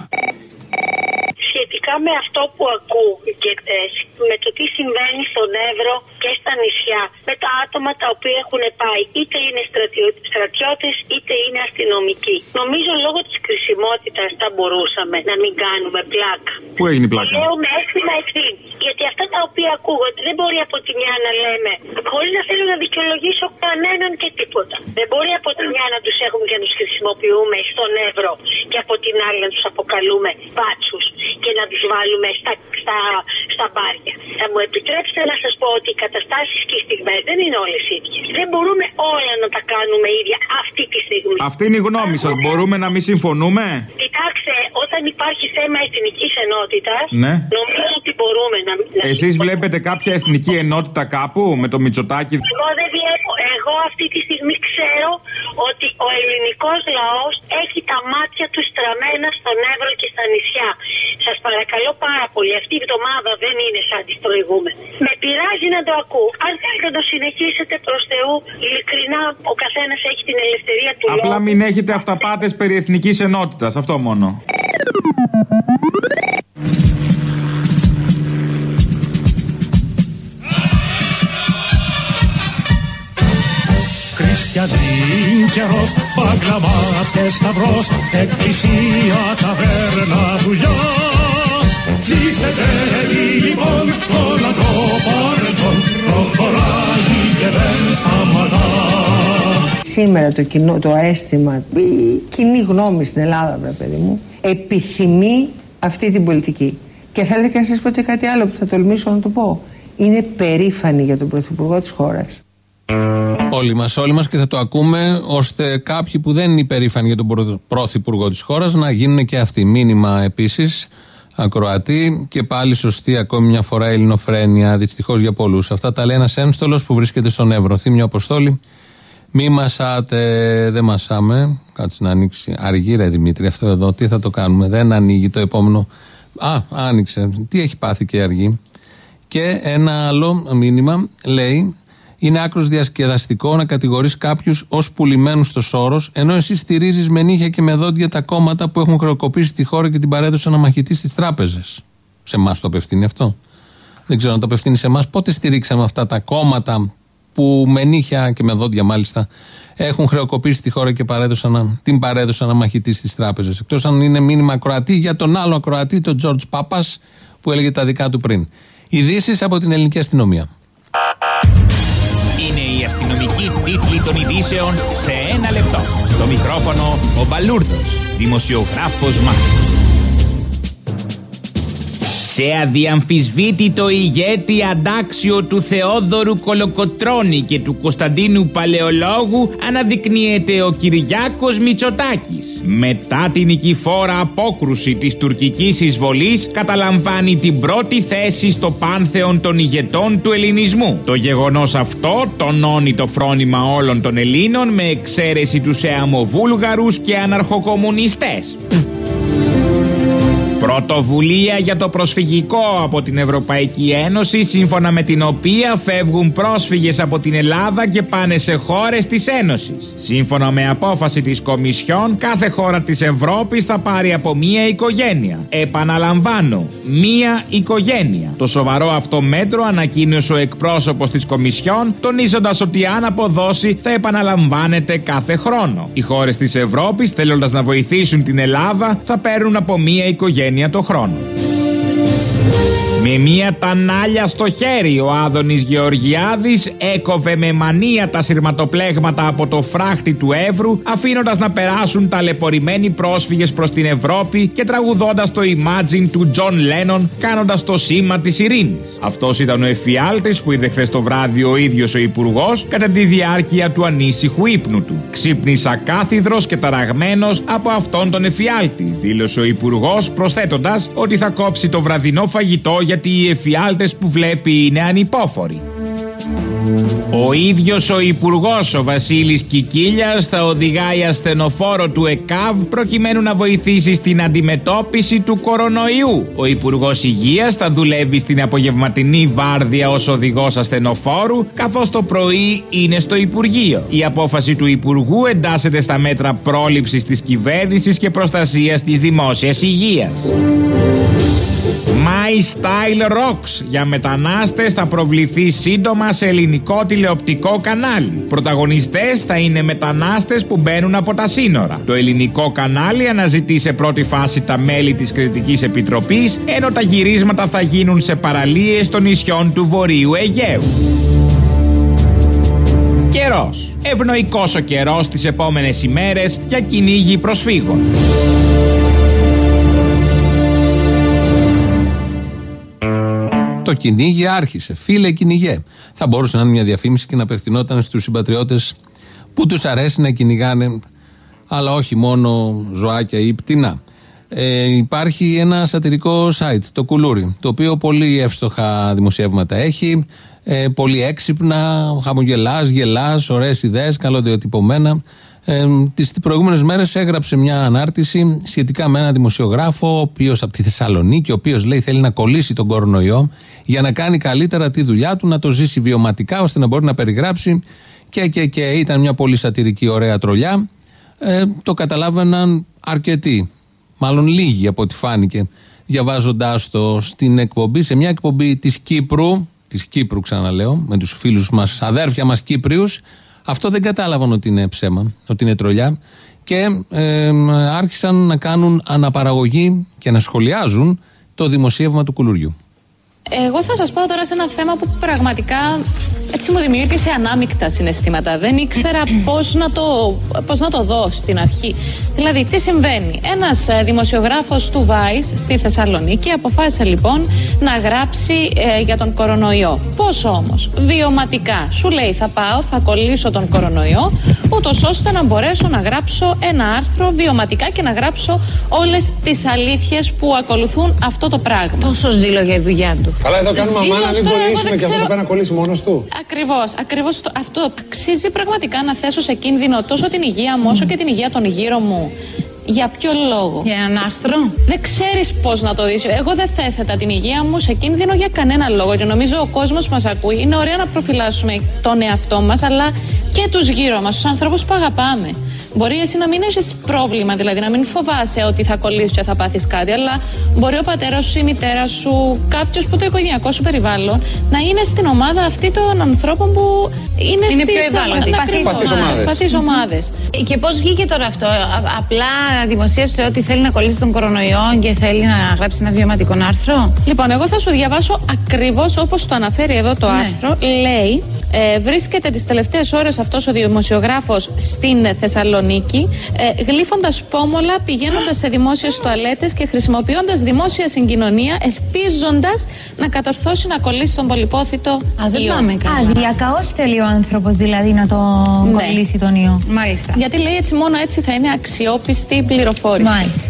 Σχετικά με αυτό που ακούγεται, με το τι συμβαίνει στον Εύρο και στα νησιά, με τα άτομα τα οποία έχουν πάει, είτε είναι στρατιώτες είτε είναι αστυνομικοί. Νομίζω λόγω της κρισιμότητας θα μπορούσαμε να μην κάνουμε πλάκα. Πού έγινε η πλάκα? Λέω με αίσθημα ευθύνη. Γιατί αυτά τα οποία ακούγονται δεν μπορεί από τη μια να λέμε, χωρίς να θέλω να δικαιολογήσω κανέναν και τίποτα. Δεν μπορεί από τη μια να τους έχουμε και να τους χρησιμοποιούμε στον Εύρο και από την άλλη να τους αποκαλούμε μπάτσους και να τους βάλουμε στα μπάρια. Θα μου επιτρέψετε να σας πω ότι οι καταστάσεις και οι στιγμές δεν είναι όλες ίδιες. Δεν μπορούμε όλα να τα κάνουμε ίδια αυτή τη στιγμή. Αυτή είναι η γνώμη σας. Μπορούμε να μην συμφωνούμε? Κοιτάξτε, όταν υπάρχει θέμα εθνικής ενότητας, ναι, νομίζω ότι μπορούμε να. Εσείς βλέπετε κάποια εθνική ενότητα κάπου με το Μητσοτάκη? Εγώ δεν βλέπω. Εγώ αυτή τη στιγμή ξέρω ότι ο ελληνικός λαός έχει τα μάτια του στραμμένα στον Εύρο και στα νησιά. Σας παρακαλώ πάρα πολύ, αυτή η εβδομάδα δεν είναι σαν τις προηγούμενες. Με πειράζει να το ακούω. Αν θέλετε να το συνεχίσετε προς Θεού, ειλικρινά ο καθένας έχει την ελευθερία του λόγου. Απλά μην έχετε αυταπάτες περί εθνικής ενότητας, αυτό μόνο. Χριστιανή καιρός, μπαγκλαμάς και σταυρός, εκκλησία, ταβέρνα, δουλειά. Ψήφετε λοιπόν όλα το παρελθόν, προχωράει και δεν σταματά. Σήμερα το αίσθημα, η κοινή γνώμη στην Ελλάδα, βρε παιδί μου, επιθυμεί αυτή την πολιτική. Και θέλετε και να σας πω και κάτι άλλο που θα τολμήσω να το πω. Είναι περήφανη για τον Πρωθυπουργό της χώρας. Όλοι μας και θα το ακούμε, ώστε κάποιοι που δεν είναι υπερήφανοι για τον Πρωθυπουργό της χώρας να γίνουν και αυτοί. Μήνυμα επίσης ακροατή και πάλι σωστή ακόμη μια φορά ελληνοφρένεια, δυστυχώς για πολλούς. Αυτά τα λέει ένας ένστολος που βρίσκεται στον Εύρο. Θύμιο Αποστόλη, μη μασάτε, δεν μασάμε. Κάτσε να ανοίξει. Αργή ρε Δημήτρη, αυτό εδώ, τι θα το κάνουμε? Δεν ανοίγει το επόμενο. Άνοιξε. Τι έχει πάθει και η αργή. Και ένα άλλο μήνυμα λέει: είναι άκρως διασκεδαστικό να κατηγορείς κάποιους ως πουλημένους στο Σόρος, ενώ εσύ στηρίζεις με νύχια και με δόντια τα κόμματα που έχουν χρεοκοπήσει τη χώρα και την παρέδωσαν να μαχητεί στις τράπεζες. Σε εμάς το απευθύνει αυτό? Δεν ξέρω αν το απευθύνει σε εμάς. Πότε στηρίξαμε αυτά τα κόμματα που με νύχια και με δόντια μάλιστα έχουν χρεοκοπήσει τη χώρα και την παρέδωσαν να μαχητεί στις τράπεζες? Εκτός αν είναι μήνυμα ακροατή για τον άλλο ακροατή, τον Τζορτζ Πάπας, που έλεγε τα δικά του πριν. Ειδήσεις από την ελληνική αστυνομία. Είναι οι αστυνομικοί τίτλοι των ειδήσεων σε ένα λεπτό. Στο μικρόφωνο ο Μπαλούρδος, δημοσιογράφος Μάρκος. Σε αδιαμφισβήτητο ηγέτη αντάξιο του Θεόδωρου Κολοκοτρώνη και του Κωνσταντίνου Παλαιολόγου αναδεικνύεται ο Κυριάκος Μητσοτάκης. Μετά την νικηφόρα απόκρουση της τουρκικής εισβολής, καταλαμβάνει την πρώτη θέση στο πάνθεον των ηγετών του ελληνισμού. Το γεγονός αυτό τονώνει το φρόνημα όλων των Ελλήνων, με εξαίρεση τους Εαμοβούλγαρους και αναρχοκομμουνιστές. Πρωτοβουλία για το προσφυγικό από την Ευρωπαϊκή Ένωση, σύμφωνα με την οποία φεύγουν πρόσφυγες από την Ελλάδα και πάνε σε χώρες της Ένωσης. Σύμφωνα με απόφαση της Κομισιόν, κάθε χώρα της Ευρώπης θα πάρει από μία οικογένεια. Επαναλαμβάνω, μία οικογένεια. Το σοβαρό αυτό μέτρο ανακοίνωσε ο εκπρόσωπος της Κομισιόν, τονίζοντας ότι αν αποδώσει θα επαναλαμβάνεται κάθε χρόνο. Οι χώρες της Ευρώπης, θέλοντας να βοηθήσουν την Ελλάδα, θα παίρνουν από μία οικογένεια το χρόνο. Με μία τανάλια στο χέρι, ο Άδωνης Γεωργιάδης έκοβε με μανία τα σειρματοπλέγματα από το φράχτη του Εύρου, αφήνοντας να περάσουν ταλαιπωρημένοι πρόσφυγες προς την Ευρώπη και τραγουδώντας το Imagine του Τζον Λένον, κάνοντας το σήμα της ειρήνης. Αυτός ήταν ο εφιάλτης που είδε χθες το βράδυ ο ίδιος ο Υπουργός κατά τη διάρκεια του ανήσυχου ύπνου του. «Ξύπνησα κάθιδρος και ταραγμένος από αυτόν τον εφιάλτη», δήλωσε ο Υπουργός, προσθέτοντας ότι θα κόψει το βραδινό φαγητό γιατί οι εφιάλτες που βλέπει είναι ανυπόφοροι. Ο ίδιος ο Υπουργός, ο Βασίλης Κικίλιας, θα οδηγάει ασθενοφόρο του ΕΚΑΒ προκειμένου να βοηθήσει στην αντιμετώπιση του κορονοϊού. Ο Υπουργός Υγείας θα δουλεύει στην απογευματινή βάρδια ως οδηγός ασθενοφόρου, καθώς το πρωί είναι στο Υπουργείο. Η απόφαση του Υπουργού εντάσσεται στα μέτρα πρόληψης της κυβέρνησης και προστασίας της δημόσιας υγείας. My Style Rocks για μετανάστες θα προβληθεί σύντομα σε ελληνικό τηλεοπτικό κανάλι. Πρωταγωνιστές θα είναι μετανάστες που μπαίνουν από τα σύνορα. Το ελληνικό κανάλι αναζητεί σε πρώτη φάση τα μέλη της Κριτικής Επιτροπής, ενώ τα γυρίσματα θα γίνουν σε παραλίες των νησιών του Βορείου Αιγαίου. Καιρός. Ευνοϊκός ο καιρός τις επόμενες ημέρες για κυνήγι προσφύγων. Το κυνήγι άρχισε. Φίλε, κυνηγέ. Θα μπορούσε να είναι μια διαφήμιση και να απευθυνόταν στους συμπατριώτες που τους αρέσει να κυνηγάνε, αλλά όχι μόνο ζωάκια ή πτηνά. Υπάρχει ένα σατυρικό site, το Κουλούρι, το οποίο πολύ εύστοχα δημοσιεύματα έχει, πολύ έξυπνα, χαμογελάς, γελάς, ωραίες ιδέες, καλοδιοτυπωμένα. Τις προηγούμενες μέρες έγραψε μια ανάρτηση σχετικά με ένα δημοσιογράφο, ο οποίος από τη Θεσσαλονίκη, ο οποίος λέει θέλει να κολλήσει τον κορονοϊό για να κάνει καλύτερα τη δουλειά του, να το ζήσει βιωματικά ώστε να μπορεί να περιγράψει και ήταν μια πολύ σατυρική ωραία τρολιά. Το καταλάβαιναν αρκετοί, μάλλον λίγοι από ό,τι φάνηκε, διαβάζοντάς το στην εκπομπή, σε μια εκπομπή της Κύπρου ξαναλέω, με τους φίλους μας, αδέρφια μας Κύπριους. Αυτό δεν κατάλαβαν ότι είναι ψέμα, ότι είναι τρολιά, και άρχισαν να κάνουν αναπαραγωγή και να σχολιάζουν το δημοσίευμα του Κουλουριού. Εγώ θα σας πω τώρα σε ένα θέμα που πραγματικά έτσι μου δημιούργησε ανάμεικτα συναισθήματα. Δεν ήξερα πώς να το δω στην αρχή. Δηλαδή, τι συμβαίνει. Ένας δημοσιογράφος του Vice στη Θεσσαλονίκη αποφάσισε λοιπόν να γράψει για τον κορονοϊό. Πώς όμως? Βιωματικά. Σου λέει θα κολλήσω τον κορονοϊό, ούτως ώστε να μπορέσω να γράψω ένα άρθρο βιωματικά και να γράψω όλες τις αλήθειες που ακολουθούν αυτό το πράγμα. Πόσο ζήλο για τη δουλειά του. Αλλά εδώ κάνουμε αμά να μην κολλήσουμε και αυτό θα πάει να κολλήσει μόνος του. Ακριβώς αυτό αξίζει πραγματικά να θέσω σε κίνδυνο τόσο την υγεία μου όσο και την υγεία των γύρω μου. Για ποιο λόγο? Για ένα άρθρο. Δεν ξέρεις πώς να το δεις. Εγώ δεν θα έθετα την υγεία μου σε κίνδυνο για κανένα λόγο. Και νομίζω ο κόσμος μας ακούει. Είναι ωραία να προφυλάσσουμε τον εαυτό μας, αλλά και τους γύρω μας, τους ανθρώπους που αγαπάμε. Μπορεί εσύ να μην έχεις πρόβλημα, δηλαδή να μην φοβάσαι ότι θα κολλήσεις και θα πάθεις κάτι, αλλά μπορεί ο πατέρας σου, η μητέρα σου, κάποιος που το οικογενειακό σου περιβάλλον να είναι στην ομάδα αυτή των ανθρώπων που είναι στις πιο ευάλωτοι, παθείς ομάδες. Και πώς βγήκε τώρα αυτό? Απλά δημοσίευσε ότι θέλει να κολλήσει τον κορονοϊό και θέλει να γράψει ένα βιωματικό άρθρο. Λοιπόν, εγώ θα σου διαβάσω ακριβώς όπως το αναφέρει εδώ το άρθρο. Λέει Βρίσκεται τις τελευταίες ώρες αυτός ο δημοσιογράφος στην Θεσσαλονίκη, γλύφοντας πόμολα, πηγαίνοντας σε δημόσιες τουαλέτες και χρησιμοποιώντας δημόσια συγκοινωνία, ελπίζοντας να κατορθώσει να κολλήσει τον πολυπόθητο ιό. Διακαώς θέλει ο άνθρωπος δηλαδή να τον κολλήσει τον ιό. Μάλιστα. Γιατί λέει έτσι, μόνο έτσι θα είναι αξιόπιστη πληροφόρηση. Μάλιστα.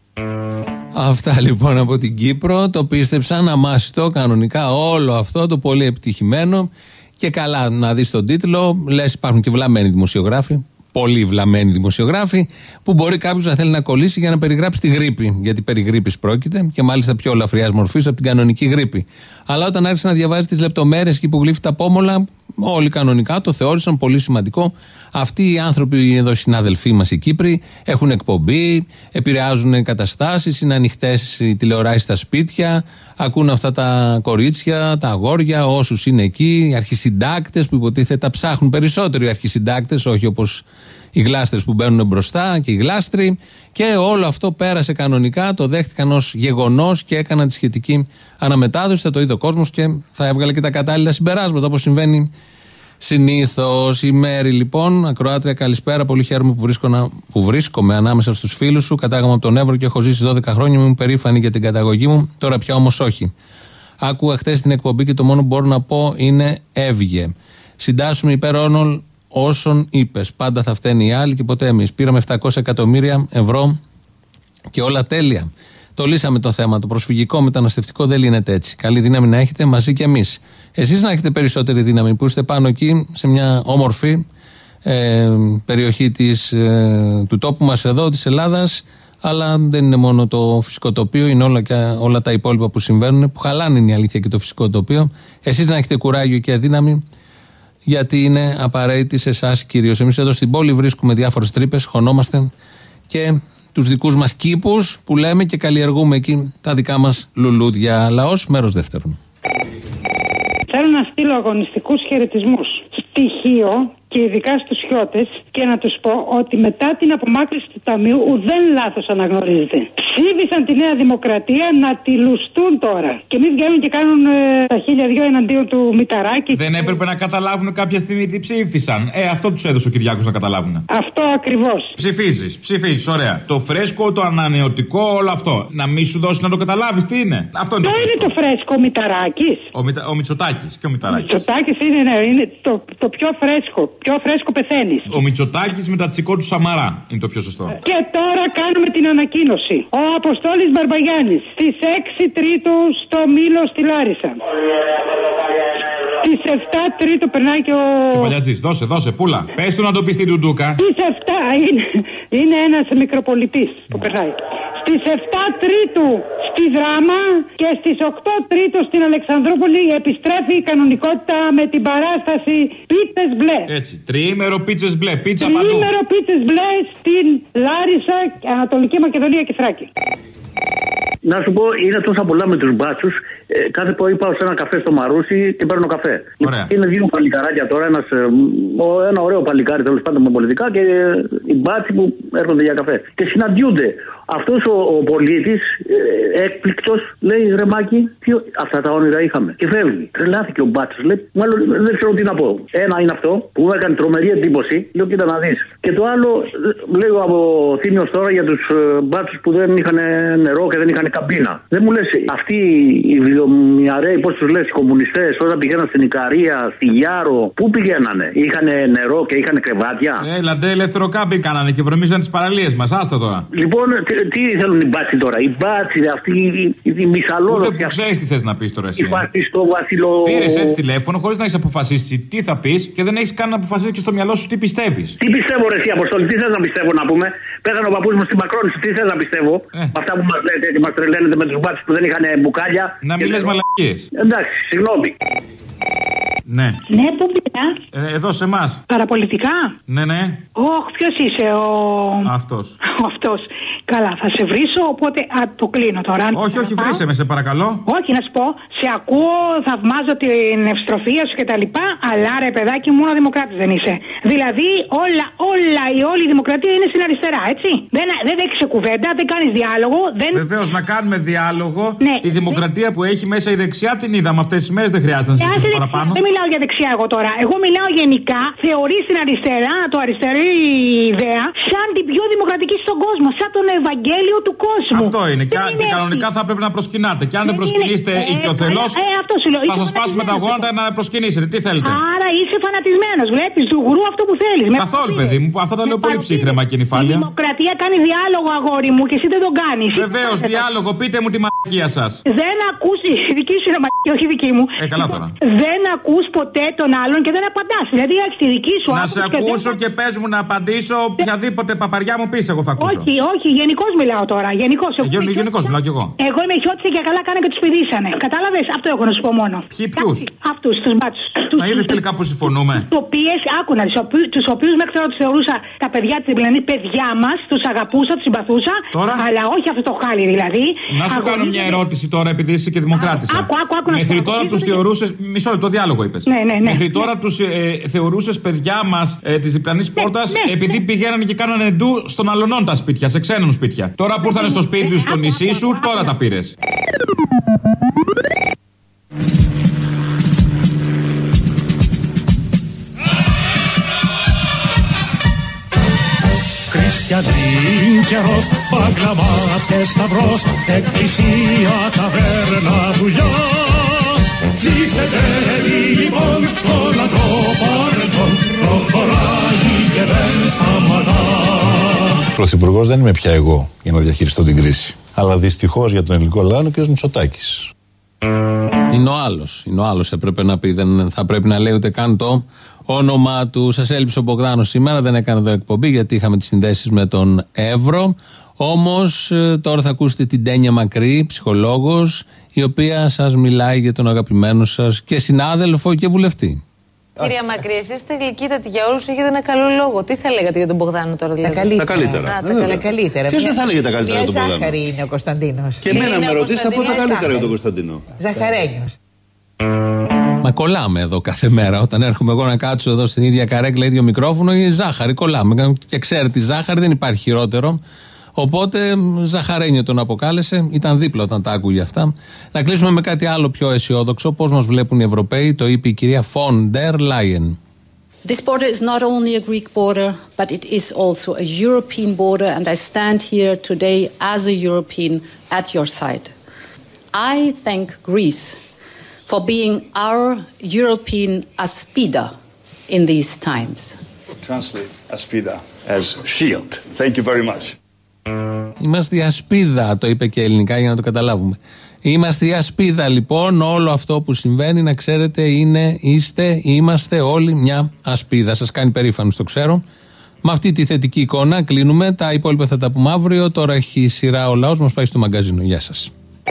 Αυτά λοιπόν από την Κύπρο. Το πίστεψαν αμάσιτο κανονικά όλο αυτό το πολύ επιτυχημένο. Και καλά να δεις τον τίτλο, λες υπάρχουν και βλαμμένοι δημοσιογράφοι, πολύ βλαμμένοι δημοσιογράφοι, που μπορεί κάποιος να θέλει να κολλήσει για να περιγράψει τη γρίπη. Γιατί περί γρίπης πρόκειται, και μάλιστα πιο ελαφριάς μορφής από την κανονική γρίπη. Αλλά όταν άρχισε να διαβάζει τις λεπτομέρειες και που γλύφει τα πόμολα, όλοι κανονικά το θεώρησαν πολύ σημαντικό. Αυτοί οι άνθρωποι εδώ, συνάδελφοί μας οι Κύπροι, έχουν εκπομπή, επηρεάζουν καταστάσεις, είναι ανοιχτές οι τηλεοράσεις στα σπίτια, ακούν αυτά τα κορίτσια, τα αγόρια, όσους είναι εκεί, οι αρχισυντάκτες που υποτίθεται τα ψάχνουν περισσότερο οι αρχισυντάκτες, όχι όπως οι γλάστρες που μπαίνουν μπροστά και οι γλάστροι. Και όλο αυτό πέρασε κανονικά, το δέχτηκαν ως γεγονός και έκαναν τη σχετική αναμετάδοση. Θα το είδε ο κόσμος και θα έβγαλε και τα κατάλληλα συμπεράσματα, όπως συμβαίνει συνήθως. Η Μέρη λοιπόν, ακροάτρια, καλησπέρα. Πολύ χαίρομαι που βρίσκομαι ανάμεσα στους φίλους σου. Κατάγαμε από τον Εύρο και έχω ζήσει 12 χρόνια. Είμαι περήφανη για την καταγωγή μου. Τώρα πια όμως όχι. Άκουγα χτες την εκπομπή και το μόνο που μπορώ να πω είναι έβγε. Συντάσσουμε υπέρ όσων είπες. Πάντα θα φταίνει οι άλλοι και ποτέ εμείς. Πήραμε 700 εκατομμύρια ευρώ και όλα τέλεια. Το λύσαμε το θέμα. Το προσφυγικό μεταναστευτικό δεν λύνεται έτσι. Καλή δύναμη να έχετε μαζί και εμείς. Εσείς να έχετε περισσότερη δύναμη που είστε πάνω εκεί σε μια όμορφη περιοχή του τόπου μας εδώ, της Ελλάδας. Αλλά δεν είναι μόνο το φυσικό τοπίο, είναι όλα τα υπόλοιπα που συμβαίνουν, που χαλάνε, είναι η αλήθεια, και το φυσικό τοπίο. Εσείς να έχετε κουράγιο και δύναμη, γιατί είναι απαραίτητη σε εσάς κυρίως. Εμείς εδώ στην πόλη βρίσκουμε διάφορες τρύπες, χωνόμαστε και τους δικούς μας κήπους που λέμε και καλλιεργούμε εκεί τα δικά μας λουλούδια. Λαός, μέρος δεύτερον. Θέλω να στείλω αγωνιστικούς χαιρετισμούς στοιχείο και ειδικά στους χιώτες και να τους πω ότι μετά την απομάκρυνση του Ταμείου ουδέν λάθος αναγνωρίζεται. Ψήφισαν τη Νέα Δημοκρατία να τη λουστούν τώρα. Και μην βγαίνουν και κάνουν τα 1002 εναντίον του Μηταράκη. Δεν έπρεπε να καταλάβουν κάποια στιγμή τι ψήφισαν. Αυτό τους έδωσε ο Κυριάκος να καταλάβουν. Αυτό ακριβώς. Ψηφίζεις, ωραία. Το φρέσκο, το ανανεωτικό, όλο αυτό. Να μην σου δώσει να το καταλάβεις τι είναι. Αυτό είναι το φρέσκο. Είναι το φρέσκο, ο Μηταράκης. Ο Μητσοτάκης και ο Μηταράκης. Ο Μητσοτάκης είναι το πιο φρέσκο. Πιο φρέσκο πεθαίνεις. Ο Μητσοτάκης με τα τσικό του Σαμαρά είναι το πιο σωστό. Και τώρα κάνουμε την ανακοίνωση. Ο Αποστόλης Μπαρμπαγιάννης στις 6 Τρίτου στο Μήλο στη Λάρισα. Στις 7 Τρίτου περνάει και ο... Και Παλιατζής, δώσε, πούλα. Πες του να το πει στην Τουντούκα. Στις 7 είναι ένας μικροπολιτής που περνάει. Στις 7 Τρίτου στη Δράμα και στις 8 Τρίτου στην Αλεξανδρούπολη επιστρέφει η κανονικότητα με την παράσταση Πίτσες Μπλε. Έτσι, τριήμερο Πίτσες Μπλε, πίτσα παντού. Τριήμερο Πίτσες Μπλε στην Λάρισα, Ανατολική Μακεδονία και Θράκη. Να σου πω, είναι τόσα πολλά με τους μπάτσους. Κάθε πρωί πάω σε ένα καφέ στο Μαρούσι και παίρνω καφέ. Ωραία. Είναι δύο παλικαράκια τώρα, ένα ωραίο παλικάρι τέλος πάντων με πολιτικά και οι μπάτσοι που έρχονται για καφέ. Και συναντιούνται. Αυτός ο πολίτης, έκπληκτος, λέει ρε Μάκη, αυτά τα όνειρα είχαμε. Και φεύγει. Τρελάθηκε ο μπάτσος, λέει. Μάλλον δεν ξέρω τι να πω. Ένα είναι αυτό που μου έκανε τρομερή εντύπωση. Λέω κοίτα να δεις. Και το άλλο, λέω από Θήμιος τώρα για τους μπάτσους που δεν είχαν νερό και δεν είχαν καμπίνα. Δεν μου λες, αυτοί οι βιομηαρέοι, πώς τους λες, οι κομμουνιστές, όταν πηγαίναν στην Ικαρία, στη Γιάρο, πού πηγαίνανε? Είχαν νερό και είχαν κρεβάτια. Λαντέ, ελεύθερο κάμπινγκ κάνανε και βρωμίζαν τις παραλίες μας. Άστα τώρα. Λοιπόν, τι θέλουν οι μπάτσοι τώρα? Οι μπάτσοι, αυτοί οι μισαλόδοξοι. Ούτε που ξέρεις τι θες να πεις τώρα εσύ. Πήρες έτσι τηλέφωνο χωρίς να έχεις αποφασίσει τι θα πεις και δεν έχεις καν να αποφασίσεις και στο μυαλό σου τι πιστεύεις. Τι πιστεύω, ρε εσύ, Αποστόλη, τι θες να πιστεύω να πούμε? Πέθανε ο παππούς μου στην Μακρόνηση, τι θες να πιστεύω? Αυτά που μας λέτε και μας τρελαίνετε με τους μπάτσους που δεν είχαν μπουκάλια. Να μην λες μαλακίες. Εντάξει, συγγνώμη. Ναι. Ναι, πού πια? Εδώ σε εμάς. Παραπολιτικά? Ναι. Ποιος είσαι Αυτός. Αυτός. Καλά, θα σε βρίσω, οπότε το κλείνω τώρα. Όχι, βρήσε με, σε παρακαλώ. Όχι, να σου πω, σε ακούω, θαυμάζω την ευστροφία σου κτλ. Αλλά ρε παιδάκι μου, μόνο δημοκράτης δεν είσαι. Δηλαδή, όλη η δημοκρατία είναι στην αριστερά, έτσι. Δεν δέχεσαι κουβέντα, δεν κάνεις διάλογο. Βεβαίως, να κάνουμε διάλογο. Ναι, τη δημοκρατία που έχει μέσα η δεξιά την είδαμε αυτές τις μέρες, δεν χρειάζεται να συζητήσουμε παραπάνω. Δεν μιλάω για δεξιά εγώ τώρα. Εγώ μιλάω γενικά. Θεωρείς την αριστερά, το αριστερή ιδέα, σαν την πιο δημοκρατική στον κόσμο. Σαν τον Ευαγγέλιο του κόσμου. Αυτό είναι. Και κανονικά θα πρέπει να προσκυνάτε. Και αν δεν προσκυνήσετε οικειοθελώς, θα σας σπάσουμε τα γόνατα να προσκυνήσετε. Τι θέλετε. Άρα είσαι φανατισμένος. Βλέπεις του γουρού αυτό που θέλεις. Καθόλου, παιδί μου. Αυτά τα λέω πολύ ψύχρεμα και νυφάλια. Η δημοκρατία κάνει διάλογο, αγόρι μου, και εσύ δεν τον κάνεις. Βεβαίως, διάλογο. Πείτε μου τη μαλακία σας. Δεν ακούσει. Η δική σου είναι μαλακία, όχι δική μου. Καλά τώρα. Δεν ακούς ποτέ τον άλλον και δεν απαντάς. Δηλαδή έχεις τη δική σου άποψη. Να σε ακούσω και πες μου να απαντήσω οποιαδήποτε παπαριά μου πεις, εγώ θα ακούσω. Όχι, γενικώς μιλάω τώρα. Γενικώς μιλάω κι εγώ. Εγώ είμαι χιώτησα και καλά κάνα και τους πηδήσανε. Κατάλαβες, αυτό έχω να σου πω μόνο. Ποιους? Αυτούς, τους μπάτσους. Να είδες τελικά που συμφωνούμε. Τους οποίους μέχρι τώρα τους θεωρούσα τα παιδιά της διπλανής παιδιά μας, τους αγαπούσα, τους συμπαθούσα. Τώρα? Αλλά όχι αυτό το χάλι δηλαδή. Να σου κάνω μια ερώτηση τώρα, επειδή είσαι και δημοκράτησα. Μέχρι τώρα τους θεωρούσες. Μισό λεπτό, διάλογο είπες. Ναι. Μέχρι τώρα τους θεωρούσες παιδιά μας της διπλανής πόρτας επειδή πηγαίνανε και κάνανε ντου στον αλωνών τα σπίτια, σε ξένων σπίτια. Τώρα που ήρθανε στο σπίτι του, στο νησί σου, τώρα τα πήρες. Χριστιανήν καιρός, παγκλαμάς και σταυρός, εκκλησία, ταβέρνα, δουλειά. Ψήφετε λοιπόν τον αντρόπαρελθόν, προχωράει και δεν σταματά. Πρωθυπουργός δεν είμαι πια εγώ για να διαχειριστώ την κρίση. Αλλά δυστυχώς για τον ελληνικό λαό είναι ο κ. Μητσοτάκης. Είναι ο άλλος έπρεπε να πει. Δεν θα πρέπει να λέει ούτε καν το όνομά του. Σας έλειψε ο Μπογδάνος σήμερα, δεν έκανε εδώ εκπομπή γιατί είχαμε τις συνδέσεις με τον Εύρο. Όμως τώρα θα ακούσετε την Τένια Μακρύ, ψυχολόγος, η οποία σας μιλάει για τον αγαπημένο σας και συνάδελφο και βουλευτή. Κυρία Μακρύ, εσείς είστε γλυκύτατοι για όλους, έχετε ένα καλό λόγο. Τι θα λέγατε για τον Μπογδάνο τώρα, δηλαδή? Τα καλύτερα. Ποιος δεν θα λέγεται τα καλύτερα για τον Μπογδάνο? Ζάχαρη είναι ο Κωνσταντίνος. Και εμένα με ρωτήσατε θα πω τα καλύτερα για τον Κωνσταντίνο. Ζαχαρένιος. Μα κολλάμε εδώ κάθε μέρα. Όταν έρχομαι εγώ να κάτσω εδώ στην ίδια καρέκλα, ίδιο μικρόφωνο, η ζάχαρη κολλάμε. Και ξέρετε, η ζάχαρη δεν υπάρχει χειρότερο. Οπότε Ζαχαρένιο τον αποκάλεσε, ήταν δίπλα όταν τα άκουγε αυτά. Να κλείσουμε με κάτι άλλο πιο αισιόδοξο, πώς μας βλέπουν οι Ευρωπαίοι, το είπε η κυρία Von der Leyen. This border is not only a Greek border, but it is also a European border, and I stand here today as a European at your side. I thank Greece for being our European aspida in these times. Translate aspida as shield. Thank you very much. Είμαστε η ασπίδα, το είπε και ελληνικά για να το καταλάβουμε. Είμαστε η ασπίδα λοιπόν, όλο αυτό που συμβαίνει να ξέρετε είμαστε όλοι μια ασπίδα. Σας κάνει περήφανος, το ξέρω. Με αυτή τη θετική εικόνα κλείνουμε, τα υπόλοιπα θα τα πούμε αύριο. Τώρα έχει σειρά ο λαός, μας πάει στο μαγκαζίνο. Γεια σας.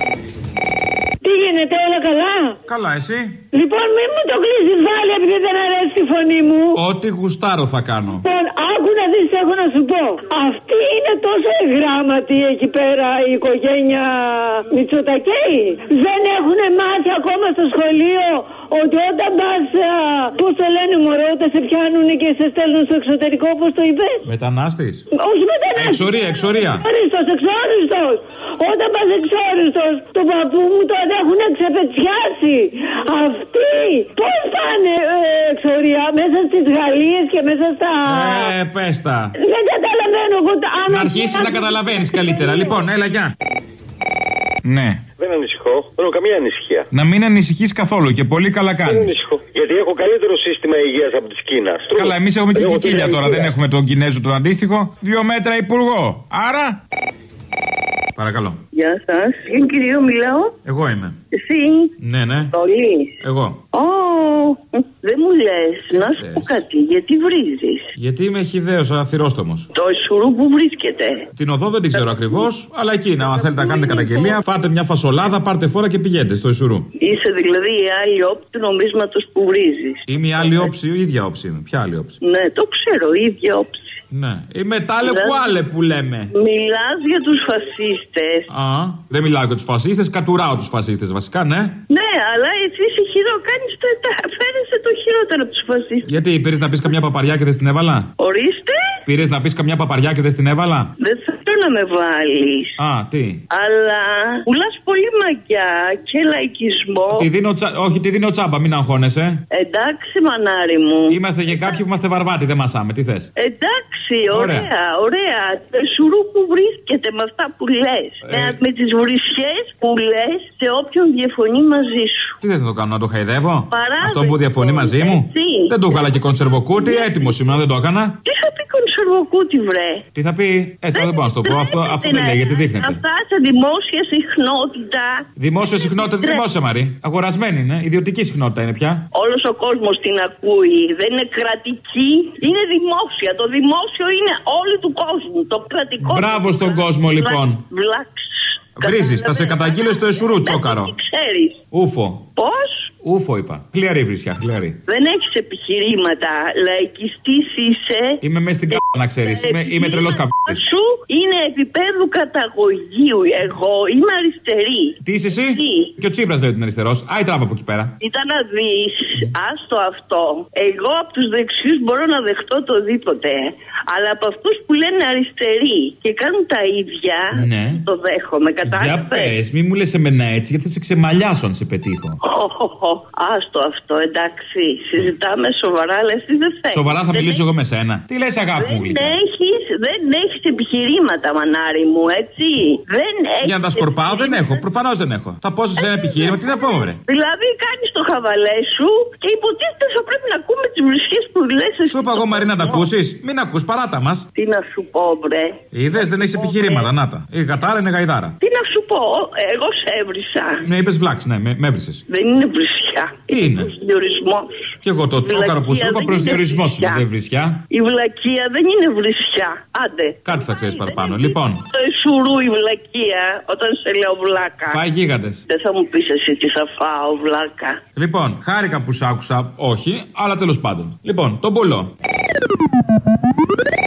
Τι γίνεται, όλα καλά? Καλά, εσύ? Λοιπόν, μην μου το κλείσεις πάλι επειδή δεν αρέσει τη φωνή μου. Ό,τι γουστάρω θα κάνω. Λοιπόν, άκου να δεις τι έχω να σου πω. Αυτή είναι τόσο εγγράμματη εκεί πέρα η οικογένεια Μητσοτακέη. Δεν έχουν μάθει ακόμα στο σχολείο ότι όταν πας, πώς το λένε μωρό, όταν σε πιάνουν και σε στέλνουν στο εξωτερικό, πώς το είπες? Μετανάστης. Όχι μετανάστης. Εξορία. Εξόριστος. Όταν πας εξόριστος, τον παππού μου τον έχουν ξεπετσιάσει. Αυτοί πώς πάνε εξορία, μέσα στις Γαλλίες και μέσα στα... Πες τα. Δεν καταλαβαίνω εγώ. Να αρχίσεις να καταλαβαίνεις καλύτερα. Λοιπόν, έλα, γεια. Ναι. Δεν ανησυχώ, δεν έχω καμία ανησυχία. Να μην ανησυχείς καθόλου και πολύ καλά κάνεις. Δεν ανησυχώ, γιατί έχω καλύτερο σύστημα υγείας από της Κίνας. Καλά, εμείς έχουμε και κικίλια τώρα, δεν έχουμε τον Κινέζο τον αντίστοιχο. 2 μέτρα υπουργό. Άρα. Παρακαλώ. Γεια σας. Ποιον κυρίο μιλάω? Εγώ είμαι. Εσύ? Ναι. Πολύ. Εγώ. Δεν μου λες. Να σου πω κάτι. Γιατί βρίζεις? Γιατί είμαι χυδαίος, αθυρόστομος. Το Ισουρού που βρίσκεται? Την οδό δεν την ξέρω ακριβώς, αλλά εκεί, αν θέλετε να κάνετε καταγγελία, φάτε μια φασολάδα, πάρτε φόρα και πηγαίνετε στο Ισουρού. Είσαι δηλαδή η άλλη όψη του νομίσματος που βρίζεις? Είμαι η άλλη όψη, η ίδια όψη είμαι. Ποια άλλη όψη? Ναι, το ξέρω, η ίδια όψη. Ναι. Η μετάλλε κουάλε που λέμε. Μιλάς για τους φασίστες. Α, δεν μιλάω για τους φασίστες, κατουράω τους φασίστες βασικά, ναι. Ναι, αλλά εσύ είσαι κάνεις το φέρεσαι το χειρότερο από τους φασίστες. Γιατί πήρες να πεις καμιά παπαριά και δεν στην έβαλα? Ορίστε. Πήρες να πεις καμιά παπαριά και δεν στην έβαλα? Δεν θέλω να με βάλεις. Α, τι? Αλλά πουλάς πολύ μαγιά και λαϊκισμό. Όχι, τη δίνω τσάμπα, μην αγχώνεσαι. Εντάξει, μανάρι μου. Είμαστε και κάποιοι που είμαστε βαρβάτοι, δεν μασάμε, τι θες? Εντάξει, ωραία. Σουρού που βρίσκεται με αυτά που λες. Με τις βρισιές που λες σε όποιον διαφωνεί μαζί σου. Τι θες να το κάνω, να το χαϊδεύω? Παράδειγμα, αυτό που διαφωνεί μαζί μου? Δεν το έκανα και κονσερβοκούτι, έτοιμο σήμερα, δεν το έκανα. Τι θα πει κονσερβοκούτι, βρε? Τι θα πει? Τώρα δεν μπορώ να σου το πω. Αυτό δεν λέει, γιατί δείχνεται. Αυτά σε δημόσια συχνότητα. Δημόσια συχνότητα, τι δημόσια, Μαρή? Αγορασμένη είναι. Ιδιωτική συχνότητα είναι πια. Όλος ο κόσμος την ακούει. Δεν είναι κρατική, είναι δημόσια. Το δημόσιο είναι όλου του κόσμου. Το κρατικό. Μπράβο στον κόσμο, λοιπόν. Βρίζεις, θα σε καταγγείλω στο Εσουρού, τσόκαρο. Ξέρεις. Ούφο. Πώς? Ούφο είπα. Χλιαρή βρισιά, χλιαρή. Δεν έχεις επιχειρήματα. Λαϊκιστής είσαι. Είμαι μέσα στην κάπα, να ξέρεις. Είμαι τρελός καβίτης. Σου είναι επίπεδου καταγωγίου. Εγώ είμαι αριστερή. Τι είσαι εσύ? Και ο Τσίπρας λέει ότι είναι αριστερός. Άι τράβα από εκεί πέρα. Ήταν να δεις. Άστο αυτό. Εγώ από τους δεξιούς μπορώ να δεχτώ το οτιδήποτε. Αλλά από αυτούς που λένε αριστεροί και κάνουν τα ίδια. Ναι. Το δέχομαι. Για πες, μη μου λες εμένα έτσι, γιατί θα σε ξεμαλιάσω αν σε πετύχω. Άστο αυτό, εντάξει. Συζητάμε σοβαρά, αλλά εσύ δεν θέλεις. Σοβαρά θα μιλήσω εγώ με σένα. Τι λες, αγάπη μου? Δεν έχεις επιχειρήματα, μανάρι μου, έτσι. Για να τα σκορπάω δεν έχω. Προφανώς δεν έχω. Θα πω σε ένα επιχείρημα, τι να πω, βρε. Δηλαδή κάνεις το χαβαλέ σου και υποτίθεται θα πρέπει να ακούμε τις βρισιές που λες. Σου είπα εγώ, Μαρή, να τα ακούσεις. Μην ακούς, παράτα μας. Τι να σου πω, βρε. Είδες, δεν έχεις επιχειρήματα, να τα. Η γατάρα είναι γαϊδάρα. Τι να σου πω, εγώ σε έβρισα. Ναι, είπες βλάξ, ναι, με έβρισες. Δεν είναι βρισιά. Τι είναι? Προσδιορισμός. Και εγώ το τσόκαρο που σου είπα προσδιορισμός είναι, δεν βρισιά. Η βλακεία δεν είναι βρισιά. Άντε. Κάτι θα ξέρεις παραπάνω. Λοιπόν. Το Εσουρού η βλακεία όταν σε λέω βλάκα. Φάει γίγαντες. Δεν θα μου πεις εσύ τι θα φάω, βλάκα. Λοιπόν, χάρηκα που σ' άκουσα. Όχι, αλλά τέλος πάντων. Λοιπόν, τον πουλώ.